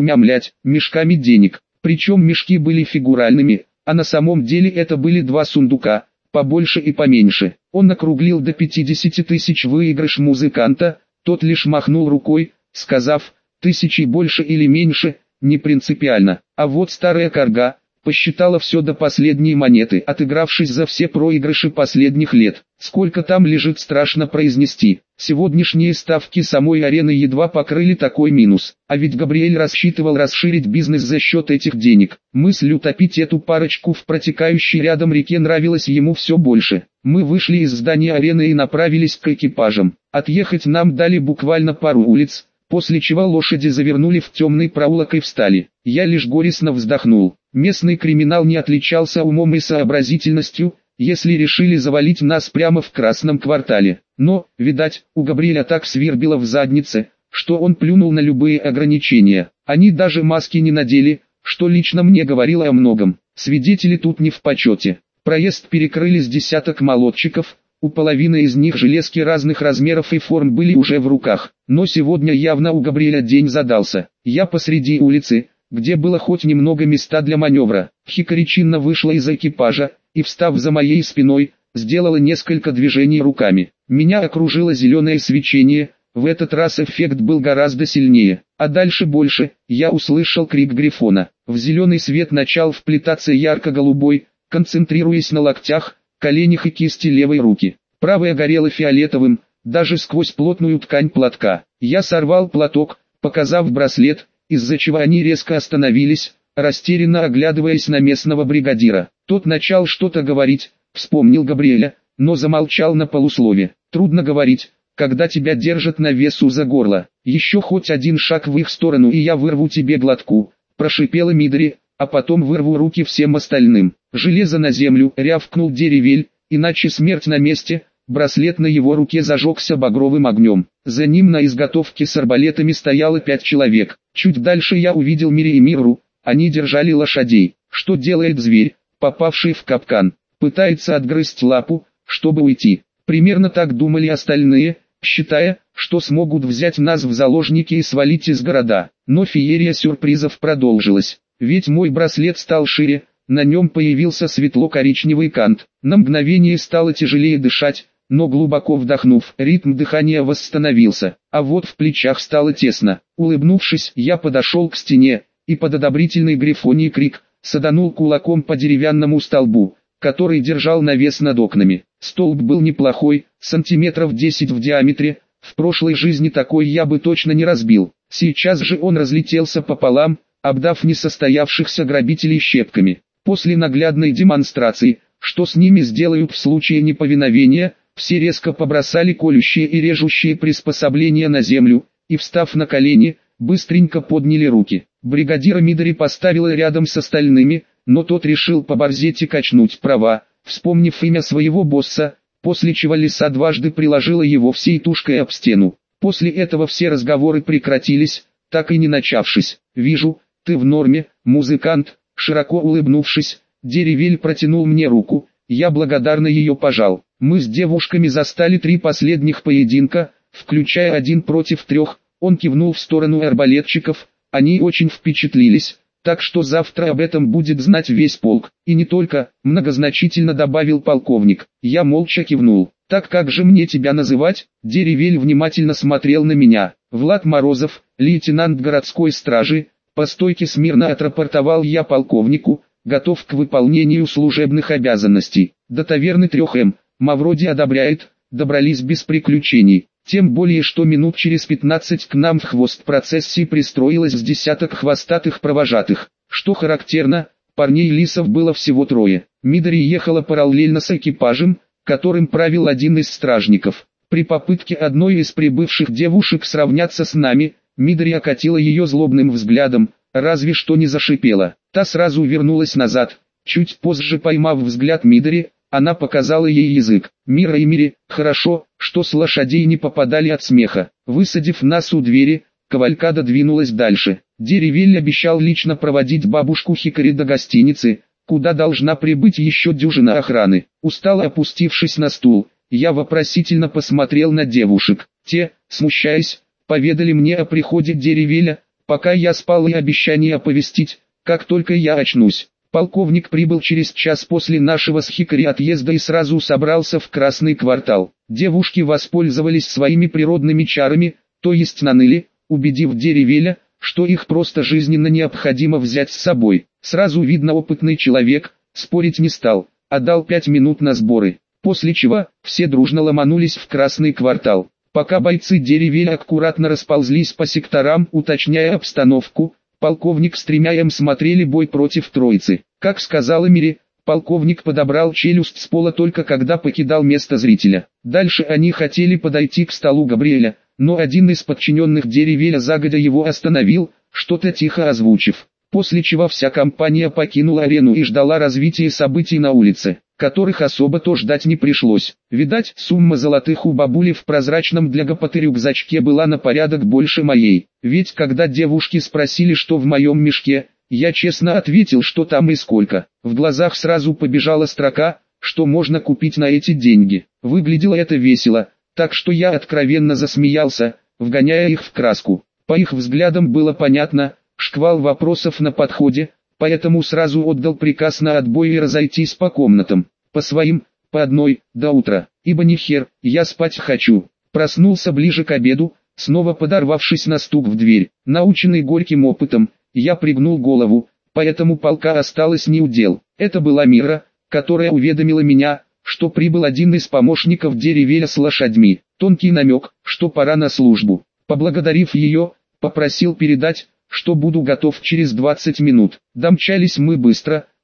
мешками денег. Причем мешки были фигуральными, а на самом деле это были 2 сундука, побольше и поменьше. Он округлил до 50 тысяч выигрыш музыканта, тот лишь махнул рукой, сказав, 1000 больше или меньше, не принципиально. А вот старая корга посчитала все до последней монеты, отыгравшись за все проигрыши последних лет. Сколько там лежит, страшно произнести. Сегодняшние ставки самой арены едва покрыли такой минус. А ведь Габриэль рассчитывал расширить бизнес за счет этих денег. Мысль утопить эту парочку в протекающей рядом реке нравилась ему все больше. Мы вышли из здания арены и направились к экипажам. Отъехать нам дали буквально пару улиц, после чего лошади завернули в темный проулок и встали. Я лишь горестно вздохнул. Местный криминал не отличался умом и сообразительностью, если решили завалить нас прямо в Красном квартале. Но, видать, у Габриэля так свербило в заднице, что он плюнул на любые ограничения. Они даже маски не надели, что лично мне говорило о многом. Свидетели тут не в почете. Проезд перекрыли с десяток молодчиков, у половины из них железки разных размеров и форм были уже в руках. Но сегодня явно у Габриэля день задался. Я посреди улицы, где было хоть немного места для маневра. Хикари чинно вышла из экипажа, и, встав за моей спиной, сделала несколько движений руками. Меня окружило зеленое свечение, в этот раз эффект был гораздо сильнее. А дальше больше, я услышал крик Грифона. В зеленый свет начал вплетаться ярко-голубой, концентрируясь на локтях, коленях и кисти левой руки. Правая горела фиолетовым, даже сквозь плотную ткань платка. Я сорвал платок, показав браслет, из-за чего они резко остановились, растерянно оглядываясь на местного бригадира. Тот начал что-то говорить, вспомнил Габриэля, но замолчал на полуслове. Трудно говорить, когда тебя держат на весу за горло. Еще хоть один шаг в их сторону и я вырву тебе глотку, прошипела Мидори, а потом вырву руки всем остальным. Железо на землю, рявкнул Деревель, иначе смерть на месте. Браслет на его руке зажегся багровым огнем. За ним на изготовке с арбалетами стояло 5 человек. Чуть дальше я увидел Мири и Миру, они держали лошадей. Что делает зверь, попавший в капкан? Пытается отгрызть лапу, чтобы уйти. Примерно так думали остальные, считая, что смогут взять нас в заложники и свалить из города. Но феерия сюрпризов продолжилась. Ведь мой браслет стал шире, на нем появился светло-коричневый кант. На мгновение стало тяжелее дышать, но глубоко вдохнув, ритм дыхания восстановился, а вот в плечах стало тесно. Улыбнувшись, я подошел к стене, и под одобрительный грифоний крик, саданул кулаком по деревянному столбу, который держал навес над окнами. Столб был неплохой, сантиметров 10 в диаметре, в прошлой жизни такой я бы точно не разбил. Сейчас же он разлетелся пополам, обдав несостоявшихся грабителей щепками. После наглядной демонстрации, что с ними сделают в случае неповиновения, все резко побросали колющие и режущие приспособления на землю, и встав на колени, быстренько подняли руки. Бригадира Мидори поставила рядом с остальными, но тот решил поборзеть и качнуть права, вспомнив имя своего босса, после чего лиса дважды приложила его всей тушкой об стену. После этого все разговоры прекратились, так и не начавшись. «Вижу, ты в норме, музыкант», широко улыбнувшись, Деревель протянул мне руку, я благодарно ее пожал. Мы с девушками застали 3 последних поединка, включая 1 против 3, он кивнул в сторону арбалетчиков, они очень впечатлились, так что завтра об этом будет знать весь полк, и не только, многозначительно добавил полковник. Я молча кивнул. «Так как же мне тебя называть?» Деревель внимательно смотрел на меня. «Влад Морозов, лейтенант городской стражи», по стойке смирно отрапортовал я полковнику, готов к выполнению служебных обязанностей. До таверны 3М, Мавроди одобряет, добрались без приключений. Тем более, что минут через 15 к нам в хвост процессии пристроилось с десяток хвостатых провожатых. Что характерно, парней лисов было всего 3. Мидори ехала параллельно с экипажем, которым правил один из стражников. При попытке одной из прибывших девушек сравняться с нами, Мидори окатила ее злобным взглядом, разве что не зашипела. Та сразу вернулась назад. Чуть позже, поймав взгляд Мидори, она показала ей язык. «Мира и Мири, хорошо, что с лошадей не попадали от смеха». Высадив нас у двери, кавалькада двинулась дальше. Деревель обещал лично проводить бабушку Хикари до гостиницы, куда должна прибыть еще дюжина охраны. Устало опустившись на стул, я вопросительно посмотрел на девушек. Те, смущаясь, поведали мне о приходе Деревеля, пока я спал, и обещание оповестить, как только я очнусь. Полковник прибыл через час после нашего с Хикари отъезда и сразу собрался в Красный квартал. Девушки воспользовались своими природными чарами, то есть наныли, убедив Деревеля, что их просто жизненно необходимо взять с собой. Сразу видно, опытный человек, спорить не стал, а дал 5 минут на сборы, после чего все дружно ломанулись в Красный квартал. Пока бойцы Деревеля аккуратно расползлись по секторам, уточняя обстановку, полковник с 3М смотрели бой против троицы. Как сказала Мири, полковник подобрал челюсть с пола только когда покидал место зрителя. Дальше они хотели подойти к столу Габриэля, но один из подчиненных Деревеля загодя его остановил, что-то тихо озвучив. После чего вся компания покинула арену и ждала развития событий на улице, которых особо-то ждать не пришлось. Видать, сумма золотых у бабули в прозрачном для гопоты рюкзачке была на порядок больше моей. Ведь когда девушки спросили, что в моем мешке, я честно ответил, что там и сколько. В глазах сразу побежала строка, что можно купить на эти деньги. Выглядело это весело, так что я откровенно засмеялся, вгоняя их в краску. По их взглядам было понятно, шквал вопросов на подходе, поэтому сразу отдал приказ на отбой и разойтись по комнатам. По своим, по одной, до утра, ибо ни хер, я спать хочу. Проснулся ближе к обеду, снова подорвавшись на стук в дверь. Наученный горьким опытом, я пригнул голову, поэтому полка осталось неудел. Это была Мира, которая уведомила меня, что прибыл один из помощников Деревеля с лошадьми. Тонкий намек, что пора на службу. Поблагодарив ее, попросил передать, что буду готов через 20 минут. Домчались мы быстро,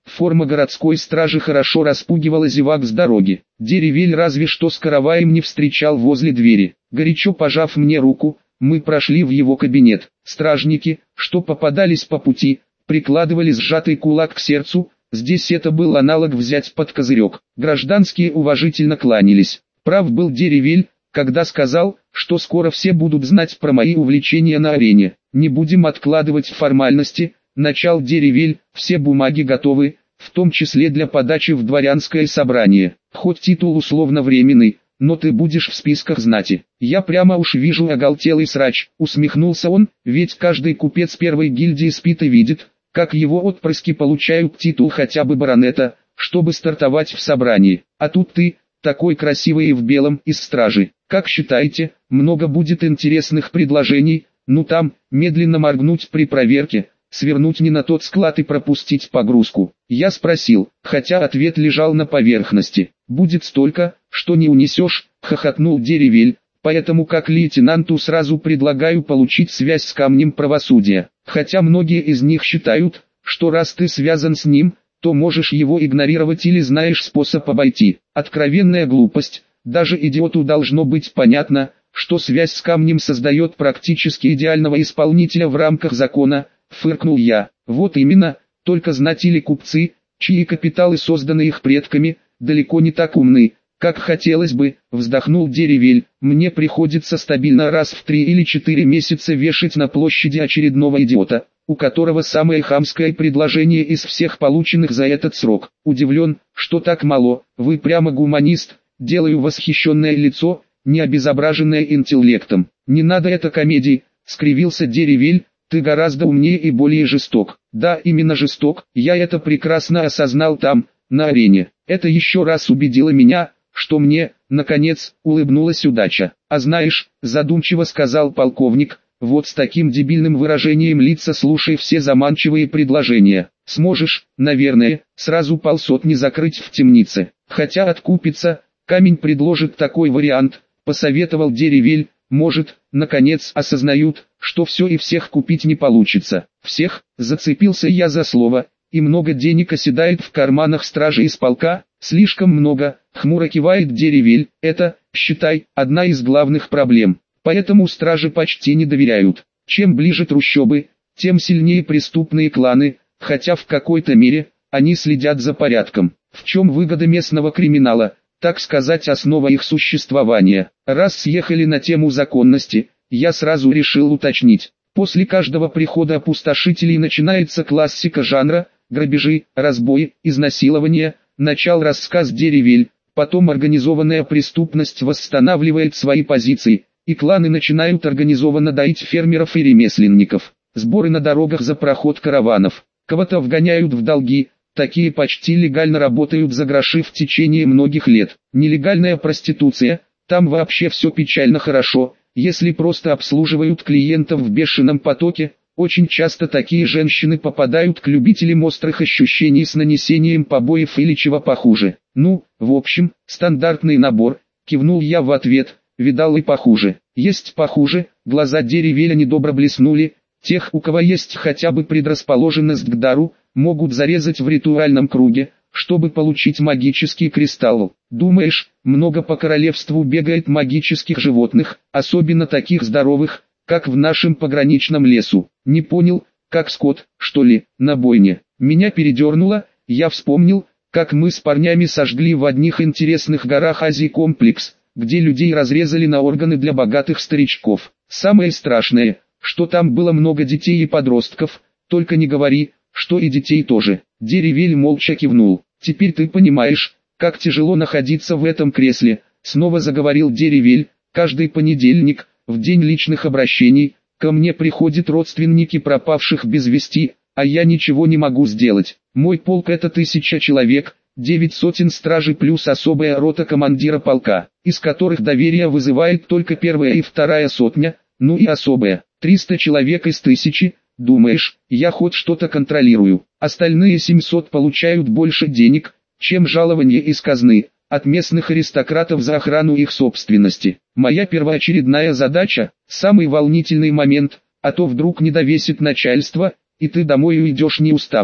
Форма городской стражи хорошо распугивала зевак с дороги. Деревель разве что с караваем не встречал возле двери. Горячо пожав мне руку, мы прошли в его кабинет. Стражники, что попадались по пути, прикладывали сжатый кулак к сердцу. Здесь это был аналог взять под козырек. Гражданские уважительно кланялись. Прав был Деревель, когда сказал, что скоро все будут знать про мои увлечения на арене. Не будем откладывать формальности, начал Деревель, все бумаги готовы, в том числе для подачи в дворянское собрание. Хоть титул условно временный, но ты будешь в списках знати. Я прямо уж вижу оголтелый срач, усмехнулся он, ведь каждый купец первой гильдии спит и видит, как его отпрыски получают титул хотя бы баронета, чтобы стартовать в собрании. А тут ты, такой красивый и в белом, из стражи. Как считаете, много будет интересных предложений? Ну там, медленно моргнуть при проверке, свернуть не на тот склад и пропустить погрузку. Я спросил, хотя ответ лежал на поверхности. Будет столько, что не унесешь, хохотнул Деревель. Поэтому как лейтенанту сразу предлагаю получить связь с камнем правосудия. Хотя многие из них считают, что раз ты связан с ним, то можешь его игнорировать или знаешь способ обойти. Откровенная глупость, даже идиоту должно быть понятно, что связь с камнем создает практически идеального исполнителя в рамках закона, фыркнул я. Вот именно, только знатели купцы, чьи капиталы созданы их предками, далеко не так умны, как хотелось бы, вздохнул Деревель. Мне приходится стабильно раз в 3 или 4 месяца вешать на площади очередного идиота, у которого самое хамское предложение из всех полученных за этот срок. Удивлен, что так мало, вы прямо гуманист, делаю восхищенное лицо, не обезображенное интеллектом. Не надо это комедий, скривился Деревель, ты гораздо умнее и более жесток. Да, именно жесток, я это прекрасно осознал там, на арене. Это еще раз убедило меня, что мне, наконец, улыбнулась удача. А знаешь, задумчиво сказал полковник, вот с таким дебильным выражением лица слушай все заманчивые предложения. Сможешь, наверное, сразу полсотни закрыть в темнице. Хотя откупиться, камень предложит такой вариант, посоветовал Деревель. Может, наконец осознают, что все и всех купить не получится. Всех, зацепился я за слово, и много денег оседает в карманах стражи из полка, слишком много, хмуро кивает Деревель, это, считай, одна из главных проблем. Поэтому стражи почти не доверяют. Чем ближе трущобы, тем сильнее преступные кланы, хотя в какой-то мере, они следят за порядком. В чем выгода местного криминала, так сказать, основа их существования? Раз съехали на тему законности, я сразу решил уточнить. После каждого прихода опустошителей начинается классика жанра, грабежи, разбои, изнасилования, начал рассказ Деревель, потом организованная преступность восстанавливает свои позиции, и кланы начинают организованно доить фермеров и ремесленников. Сборы на дорогах за проход караванов, кого-то вгоняют в долги, такие почти легально работают за гроши в течение многих лет. Нелегальная проституция, там вообще все печально хорошо, если просто обслуживают клиентов в бешеном потоке. Очень часто такие женщины попадают к любителям острых ощущений с нанесением побоев или чего похуже. Ну, в общем, стандартный набор, кивнул я в ответ, видал и похуже. Есть похуже, глаза Деревеля недобро блеснули, тех, у кого есть хотя бы предрасположенность к дару, могут зарезать в ритуальном круге, чтобы получить магический кристалл. Думаешь, много по королевству бегает магических животных, особенно таких здоровых, как в нашем пограничном лесу? Не понял, как скот, что ли, на бойне? Меня передернуло, я вспомнил, как мы с парнями сожгли в одних интересных горах Азии комплекс, где людей разрезали на органы для богатых старичков. Самое страшное, что там было много детей и подростков, только не говори, что и детей тоже. Деревель молча кивнул. Теперь ты понимаешь, как тяжело находиться в этом кресле, снова заговорил Деревель. Каждый понедельник, в день личных обращений, ко мне приходят родственники пропавших без вести, а я ничего не могу сделать. Мой полк это 1000 человек, 9 сотен стражей плюс особая рота командира полка, из которых доверие вызывает только первая и вторая сотня, ну и особая, 300 человек из 1000. Думаешь, я хоть что-то контролирую? Остальные 700 получают больше денег, чем жалование из казны, от местных аристократов за охрану их собственности. Моя первоочередная задача, самый волнительный момент, а то вдруг не довесит начальство, и ты домой уйдешь не уставшим.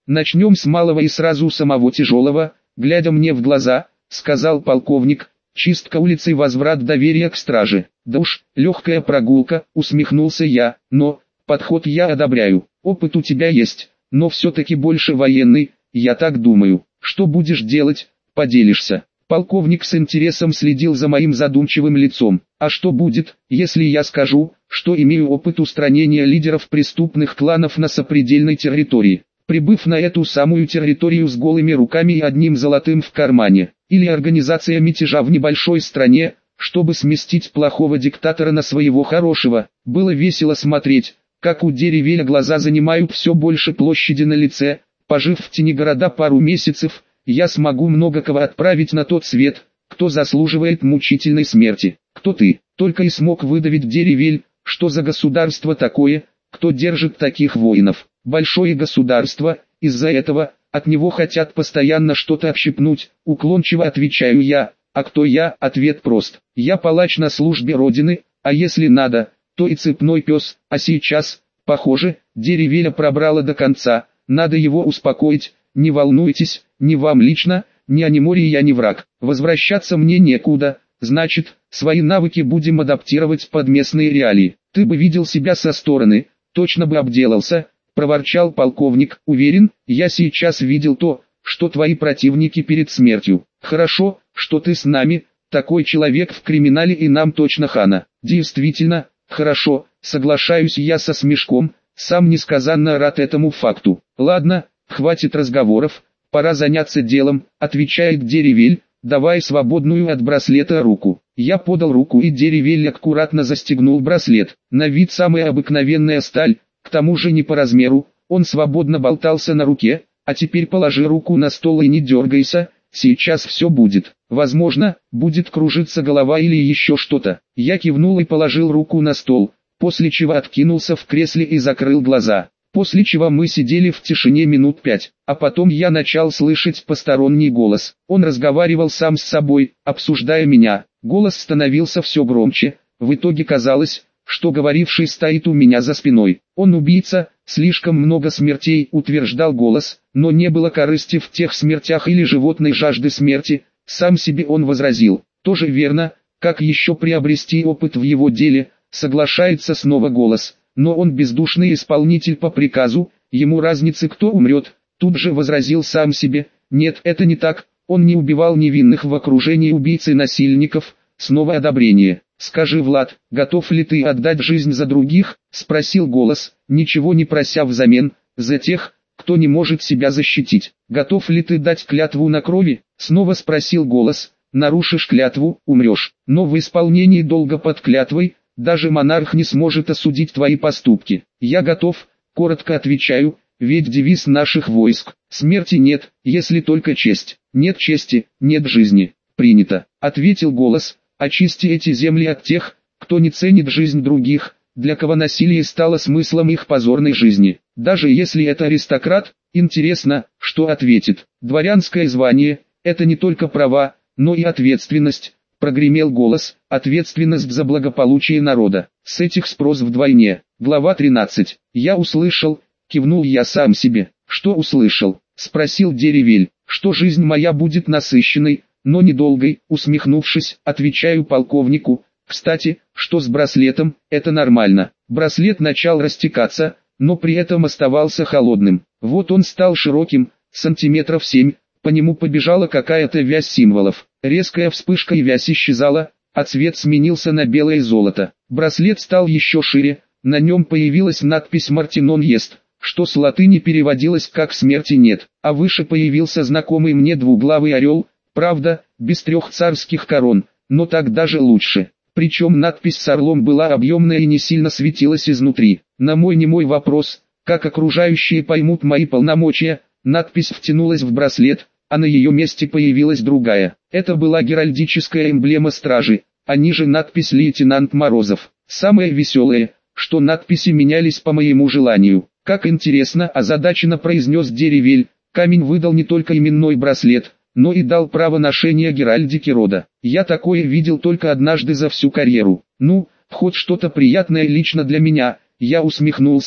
Начнем с малого и сразу самого тяжелого, глядя мне в глаза, сказал полковник. Чистка улицы и возврат доверия к страже. Да уж, легкая прогулка, усмехнулся я, но, подход я одобряю. Опыт у тебя есть, но все-таки больше военный, я так думаю. Что будешь делать, поделишься. Полковник с интересом следил за моим задумчивым лицом. А что будет, если я скажу, что имею опыт устранения лидеров преступных кланов на сопредельной территории? Прибыв на эту самую территорию с голыми руками и одним золотым в кармане, или организация мятежа в небольшой стране, чтобы сместить плохого диктатора на своего хорошего. Было весело смотреть, как у Деревеля глаза занимают все больше площади на лице. Пожив в тени города пару месяцев, я смогу много кого отправить на тот свет, кто заслуживает мучительной смерти. Кто ты? Только и смог выдавить Деревель. Что за государство такое, кто держит таких воинов? Большое государство, из-за этого, от него хотят постоянно что-то отщипнуть, уклончиво отвечаю я. А кто я? Ответ прост. Я палач на службе Родины, а если надо, то и цепной пес. А сейчас, похоже, Деревеля пробрало до конца, надо его успокоить. Не волнуйтесь, ни вам лично, ни Анимории я не враг. Возвращаться мне некуда, значит, свои навыки будем адаптировать под местные реалии. Ты бы видел себя со стороны, точно бы обделался, проворчал полковник. Уверен, я сейчас видел то, что твои противники перед смертью. Хорошо, что ты с нами, такой человек в криминале и нам точно хана. Действительно, хорошо, соглашаюсь я со смешком, сам несказанно рад этому факту. Ладно, хватит разговоров, пора заняться делом, отвечает Деревель, давай свободную от браслета руку. Я подал руку и Деревель аккуратно застегнул браслет. На вид самая обыкновенная сталь, к тому же не по размеру, он свободно болтался на руке. А теперь положи руку на стол и не дергайся, сейчас все будет. Возможно, будет кружиться голова или еще что-то. Я кивнул и положил руку на стол, после чего откинулся в кресле и закрыл глаза. После чего мы сидели в тишине минут 5, а потом я начал слышать посторонний голос. Он разговаривал сам с собой, обсуждая меня. Голос становился все громче, в итоге казалось, что говоривший стоит у меня за спиной. Он убийца, слишком много смертей, утверждал голос, но не было корысти в тех смертях или животной жажды смерти. Сам себе он возразил. Тоже верно, как еще приобрести опыт в его деле, соглашается снова голос. Но он бездушный исполнитель по приказу, ему разницы кто умрет. Тут же возразил сам себе. Нет, это не так, он не убивал невинных в окружении убийц и насильников. Снова одобрение. «Скажи, Влад, готов ли ты отдать жизнь за других?» – спросил голос, ничего не прося взамен, за тех, кто не может себя защитить. «Готов ли ты дать клятву на крови?» – снова спросил голос. «Нарушишь клятву, умрешь, но в исполнении долга под клятвой, даже монарх не сможет осудить твои поступки». «Я готов», – коротко отвечаю, ведь девиз наших войск – смерти нет, если только честь. Нет чести, нет жизни. «Принято», – ответил голос. «Очисти эти земли от тех, кто не ценит жизнь других, для кого насилие стало смыслом их позорной жизни. Даже если это аристократ, интересно, что ответит. Дворянское звание – это не только права, но и ответственность», – прогремел голос. «Ответственность за благополучие народа. С этих спрос вдвойне». Глава 13. «Я услышал», – кивнул я сам себе. «Что услышал?» – спросил Деревель. «Что жизнь моя будет насыщенной, но недолгой», усмехнувшись, отвечаю полковнику. «Кстати, что с браслетом, это нормально». Браслет начал растекаться, но при этом оставался холодным. Вот он стал широким, сантиметров 7, по нему побежала какая-то вязь символов. Резкая вспышка и вязь исчезала, а цвет сменился на белое золото. Браслет стал еще шире, на нем появилась надпись «Мартинон ест», что с латыни переводилось как «смерти нет», а выше появился знакомый мне двуглавый орел. Правда, без 3 царских корон, но так даже лучше. Причем надпись с орлом была объемная и не сильно светилась изнутри. На мой немой вопрос, как окружающие поймут мои полномочия, надпись втянулась в браслет, а на ее месте появилась другая. Это была геральдическая эмблема стражи, а ниже надпись «Лейтенант Морозов». Самое веселое, что надписи менялись по моему желанию. Как интересно, озадаченно произнес Деревель. Камень выдал не только именной браслет, но и дал право ношения геральдики рода. Я такое видел только однажды за всю карьеру. Ну, хоть что-то приятное лично для меня. Я усмехнулся,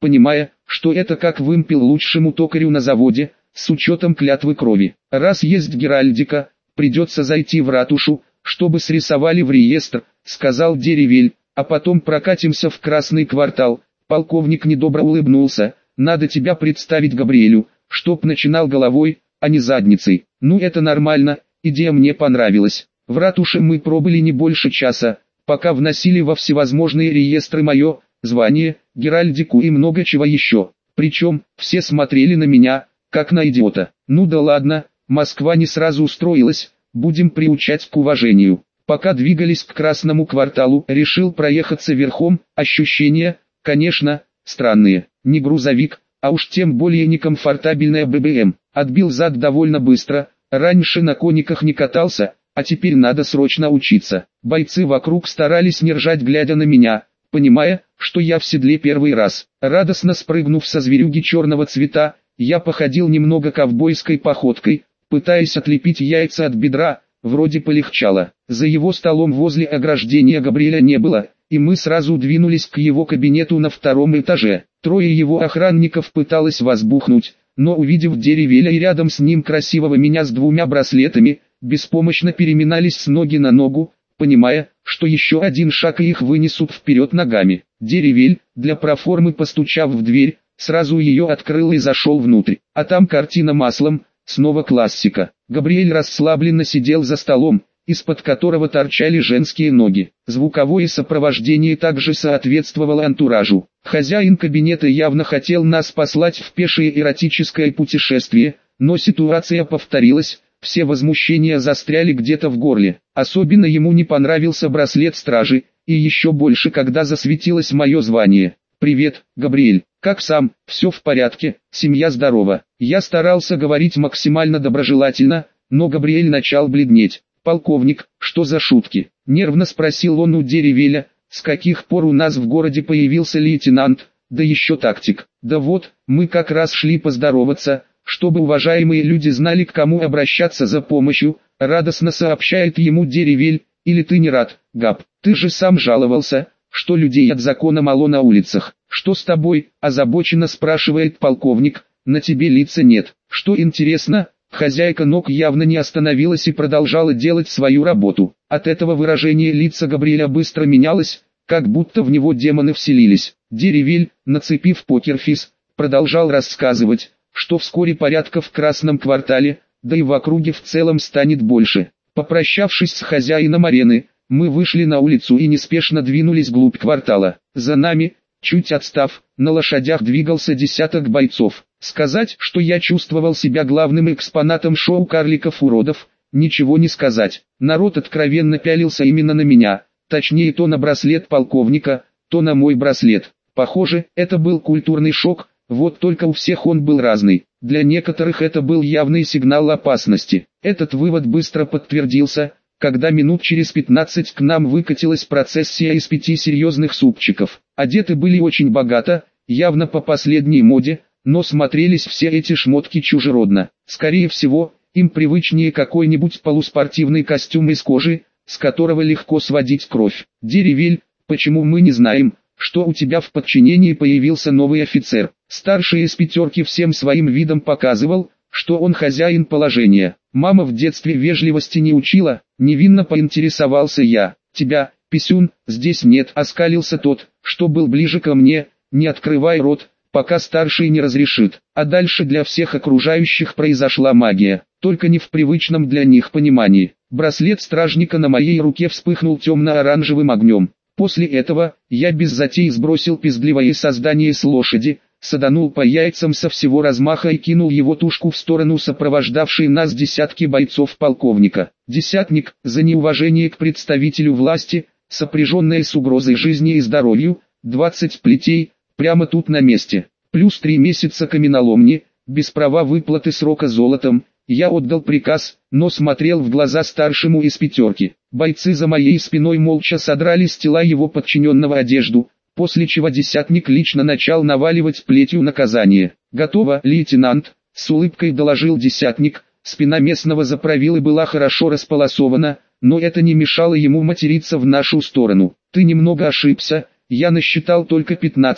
понимая, что это как вымпел лучшему токарю на заводе, с учетом клятвы крови. Раз есть геральдика, придется зайти в ратушу, чтобы срисовали в реестр, сказал Деревель, а потом прокатимся в Красный квартал. Полковник недобро улыбнулся, надо тебя представить Габриэлю, чтоб начинал головой, а не задницей. Ну это нормально, идея мне понравилась. В ратуше мы пробыли не больше часа, пока вносили во всевозможные реестры мое звание, геральдику и много чего еще. Причем, все смотрели на меня, как на идиота. Ну да ладно, Москва не сразу устроилась, будем приучать к уважению. Пока двигались к Красному кварталу, решил проехаться верхом, ощущения, конечно, странные. Не грузовик, а уж тем более некомфортабельная ББМ. Отбил зад довольно быстро, раньше на кониках не катался, а теперь надо срочно учиться. Бойцы вокруг старались не ржать, глядя на меня, понимая, что я в седле первый раз. Радостно спрыгнув со зверюги черного цвета, я походил немного ковбойской походкой, пытаясь отлепить яйца от бедра, вроде полегчало. За его столом возле ограждения Габриэля не было, и мы сразу двинулись к его кабинету на втором этаже. Трое его охранников пыталось возбухнуть, но увидев Деревеля и рядом с ним красивого меня с двумя браслетами, беспомощно переминались с ноги на ногу, понимая, что еще один шаг и их вынесут вперед ногами. Деревель, для проформы постучав в дверь, сразу ее открыл и зашел внутрь. А там картина маслом, снова классика. Габриэль расслабленно сидел за столом, из-под которого торчали женские ноги. Звуковое сопровождение также соответствовало антуражу. Хозяин кабинета явно хотел нас послать в пешее эротическое путешествие, но ситуация повторилась, все возмущения застряли где-то в горле. Особенно ему не понравился браслет стражи, и еще больше, когда засветилось мое звание. «Привет, Габриэль, как сам, все в порядке, семья здорова». Я старался говорить максимально доброжелательно, но Габриэль начал бледнеть. «Полковник, что за шутки?» — нервно спросил он у Деревеля. «С каких пор у нас в городе появился лейтенант, да еще тактик?» «Да вот, мы как раз шли поздороваться, чтобы уважаемые люди знали, к кому обращаться за помощью», — радостно сообщает ему Деревель. «Или ты не рад, Габ? Ты же сам жаловался, что людей от закона мало на улицах». «Что с тобой?» — озабоченно спрашивает полковник. «На тебе лица нет». «Что интересно?» Хозяйка ног явно не остановилась и продолжала делать свою работу. От этого выражение лица Габриэля быстро менялось, как будто в него демоны вселились. Деревель, нацепив покерфейс, продолжал рассказывать, что вскоре порядка в Красном квартале, да и в округе в целом станет больше. Попрощавшись с хозяином арены, мы вышли на улицу и неспешно двинулись вглубь квартала. За нами, чуть отстав, на лошадях двигался десяток бойцов. Сказать, что я чувствовал себя главным экспонатом шоу карликов-уродов, ничего не сказать. Народ откровенно пялился именно на меня, точнее то на браслет полковника, то на мой браслет. Похоже, это был культурный шок, вот только у всех он был разный. Для некоторых это был явный сигнал опасности. Этот вывод быстро подтвердился, когда минут через 15 к нам выкатилась процессия из 5 серьезных супчиков. Одеты были очень богато, явно по последней моде, но смотрелись все эти шмотки чужеродно. Скорее всего, им привычнее какой-нибудь полуспортивный костюм из кожи, с которого легко сводить кровь. «Деревель, почему мы не знаем, что у тебя в подчинении появился новый офицер?» Старший из пятерки всем своим видом показывал, что он хозяин положения. «Мама в детстве вежливости не учила», — невинно поинтересовался я. «Тебя, писюн, здесь нет», — оскалился тот, что был ближе ко мне. «Не открывай рот, пока старший не разрешит». А дальше для всех окружающих произошла магия, только не в привычном для них понимании. Браслет стражника на моей руке вспыхнул темно-оранжевым огнем. После этого, я без затей сбросил пиздливое создание с лошади, саданул по яйцам со всего размаха и кинул его тушку в сторону сопровождавшей нас десятки бойцов полковника. Десятник, за неуважение к представителю власти, сопряженное с угрозой жизни и здоровью, 20 плетей, прямо тут на месте. Плюс 3 месяца каменоломни, без права выплаты срока золотом. Я отдал приказ, но смотрел в глаза старшему из пятерки. Бойцы за моей спиной молча содрали с тела его подчиненного одежду, после чего десятник лично начал наваливать плетью наказание. «Готово, лейтенант», — с улыбкой доложил десятник. Спина местного заправилы была хорошо располосована, но это не мешало ему материться в нашу сторону. «Ты немного ошибся, я насчитал только 15,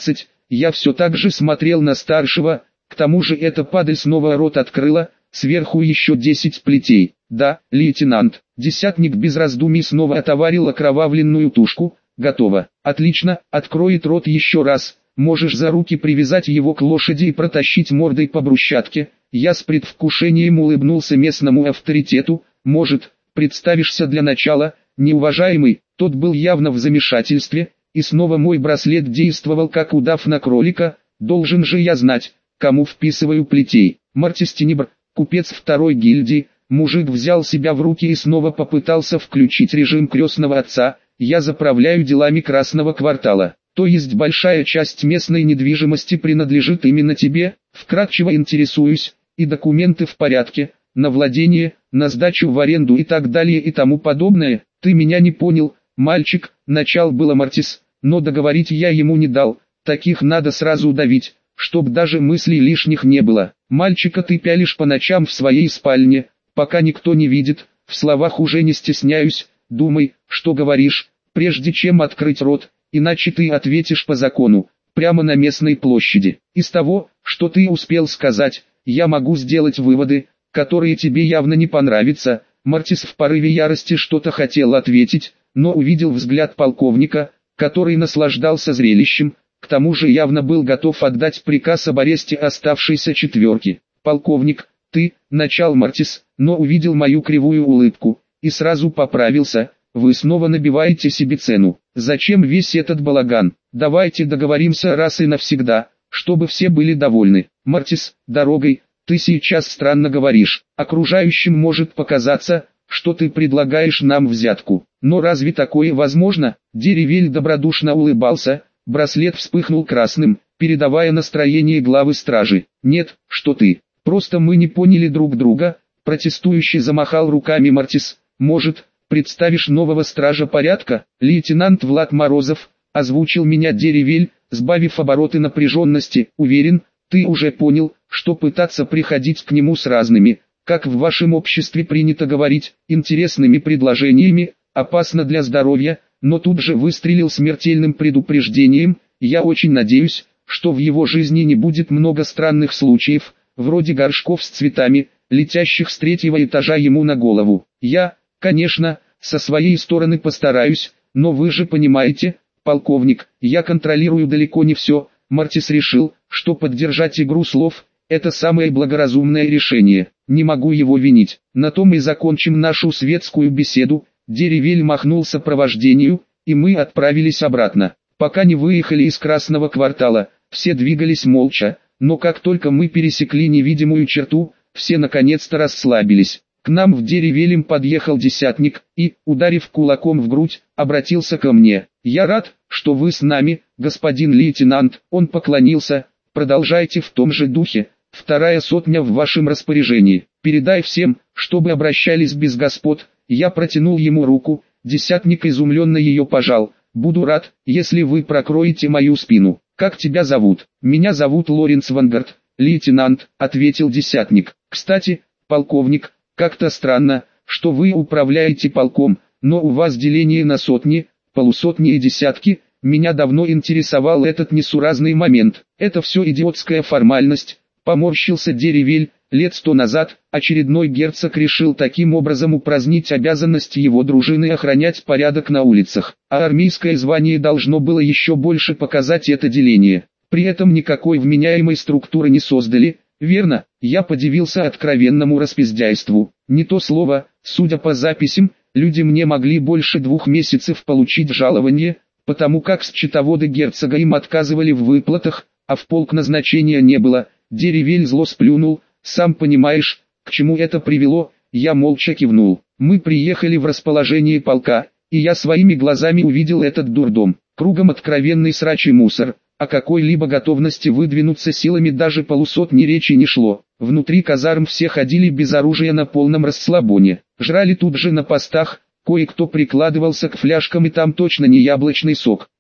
Я все так же смотрел на старшего, к тому же эта падаль снова рот открыла, сверху еще 10 плетей. Да, лейтенант. Десятник без раздумий снова отоварил окровавленную тушку. Готово. Отлично, откроет рот еще раз. Можешь за руки привязать его к лошади и протащить мордой по брусчатке. Я с предвкушением улыбнулся местному авторитету. Может, представишься для начала, неуважаемый? Тот был явно в замешательстве, и снова мой браслет действовал как удав на кролика. Должен же я знать, кому вписываю плетей. Мартис Тенебр, купец второй гильдии. Мужик взял себя в руки и снова попытался включить режим крестного отца. Я заправляю делами Красного квартала. То есть большая часть местной недвижимости принадлежит именно тебе? Вкратчиво интересуюсь. И документы в порядке, на владение, на сдачу в аренду и так далее и тому подобное. Ты меня не понял, мальчик. Начал было Мартис, но договорить я ему не дал. Таких надо сразу удавить, чтоб даже мыслей лишних не было. Мальчика ты пялишь по ночам в своей спальне, пока никто не видит. В словах уже не стесняюсь. Думай, что говоришь, прежде чем открыть рот, иначе ты ответишь по закону, прямо на местной площади. Из того, что ты успел сказать, я могу сделать выводы, которые тебе явно не понравятся. Мартис в порыве ярости что-то хотел ответить, но увидел взгляд полковника, который наслаждался зрелищем, к тому же явно был готов отдать приказ об аресте оставшейся четверки. «Полковник, ты», — начал Мартис, но увидел мою кривую улыбку, и сразу поправился. «Вы снова набиваете себе цену. Зачем весь этот балаган? Давайте договоримся раз и навсегда, чтобы все были довольны. Мартис, дорогой, ты сейчас странно говоришь. Окружающим может показаться, что ты предлагаешь нам взятку. Но разве такое возможно?» Деревель добродушно улыбался, браслет вспыхнул красным, передавая настроение главы стражи. «Нет, что ты, просто мы не поняли друг друга», протестующий замахал руками Мартис. «Может, представишь нового стража порядка?» «Лейтенант Влад Морозов», озвучил меня Деревель, сбавив обороты напряженности. «Уверен, ты уже понял, что пытаться приходить к нему с разными, как в вашем обществе принято говорить, интересными предложениями, опасно для здоровья», но тут же выстрелил смертельным предупреждением. «Я очень надеюсь, что в его жизни не будет много странных случаев, вроде горшков с цветами, летящих с 3-го этажа ему на голову. Я, конечно, со своей стороны постараюсь, но вы же понимаете, полковник, я контролирую далеко не все». Мартис решил, что поддержать игру слов – это самое благоразумное решение. Не могу его винить. На том и закончим нашу светскую беседу. Деревель махнул сопровождению, и мы отправились обратно. Пока не выехали из Красного квартала, все двигались молча, но как только мы пересекли невидимую черту, все наконец-то расслабились. К нам в Деревелем подъехал десятник и, ударив кулаком в грудь, обратился ко мне. «Я рад, что вы с нами, господин лейтенант». Он поклонился. «Продолжайте в том же духе, 2-я сотня в вашем распоряжении. Передай всем, чтобы обращались без господ». Я протянул ему руку, десятник изумленно ее пожал. «Буду рад, если вы прокроете мою спину. Как тебя зовут?» «Меня зовут Лоренс Вангард, лейтенант», — ответил десятник. «Кстати, полковник, как-то странно, что вы управляете полком, но у вас деление на сотни, полусотни и десятки. Меня давно интересовал этот несуразный момент. Это все идиотская формальность», — поморщился Деревель. «Лет 100 назад очередной герцог решил таким образом упразднить обязанность его дружины охранять порядок на улицах, а армейское звание должно было еще больше показать это деление. При этом никакой вменяемой структуры не создали, верно?» Я подивился откровенному распиздяйству. Не то слово. Судя по записям, люди мне могли больше 2 месяцев получить жалование, потому как счетоводы герцога им отказывали в выплатах, а в полк назначения не было. Деревель зло сплюнул. «Сам понимаешь, к чему это привело?» Я молча кивнул. Мы приехали в расположение полка, и я своими глазами увидел этот дурдом. Кругом откровенный срач и мусор. О какой-либо готовности выдвинуться силами даже полусотни речи не шло. Внутри казарм все ходили без оружия на полном расслабоне. Жрали тут же на постах, кое-кто прикладывался к фляжкам, и там точно не яблочный сок.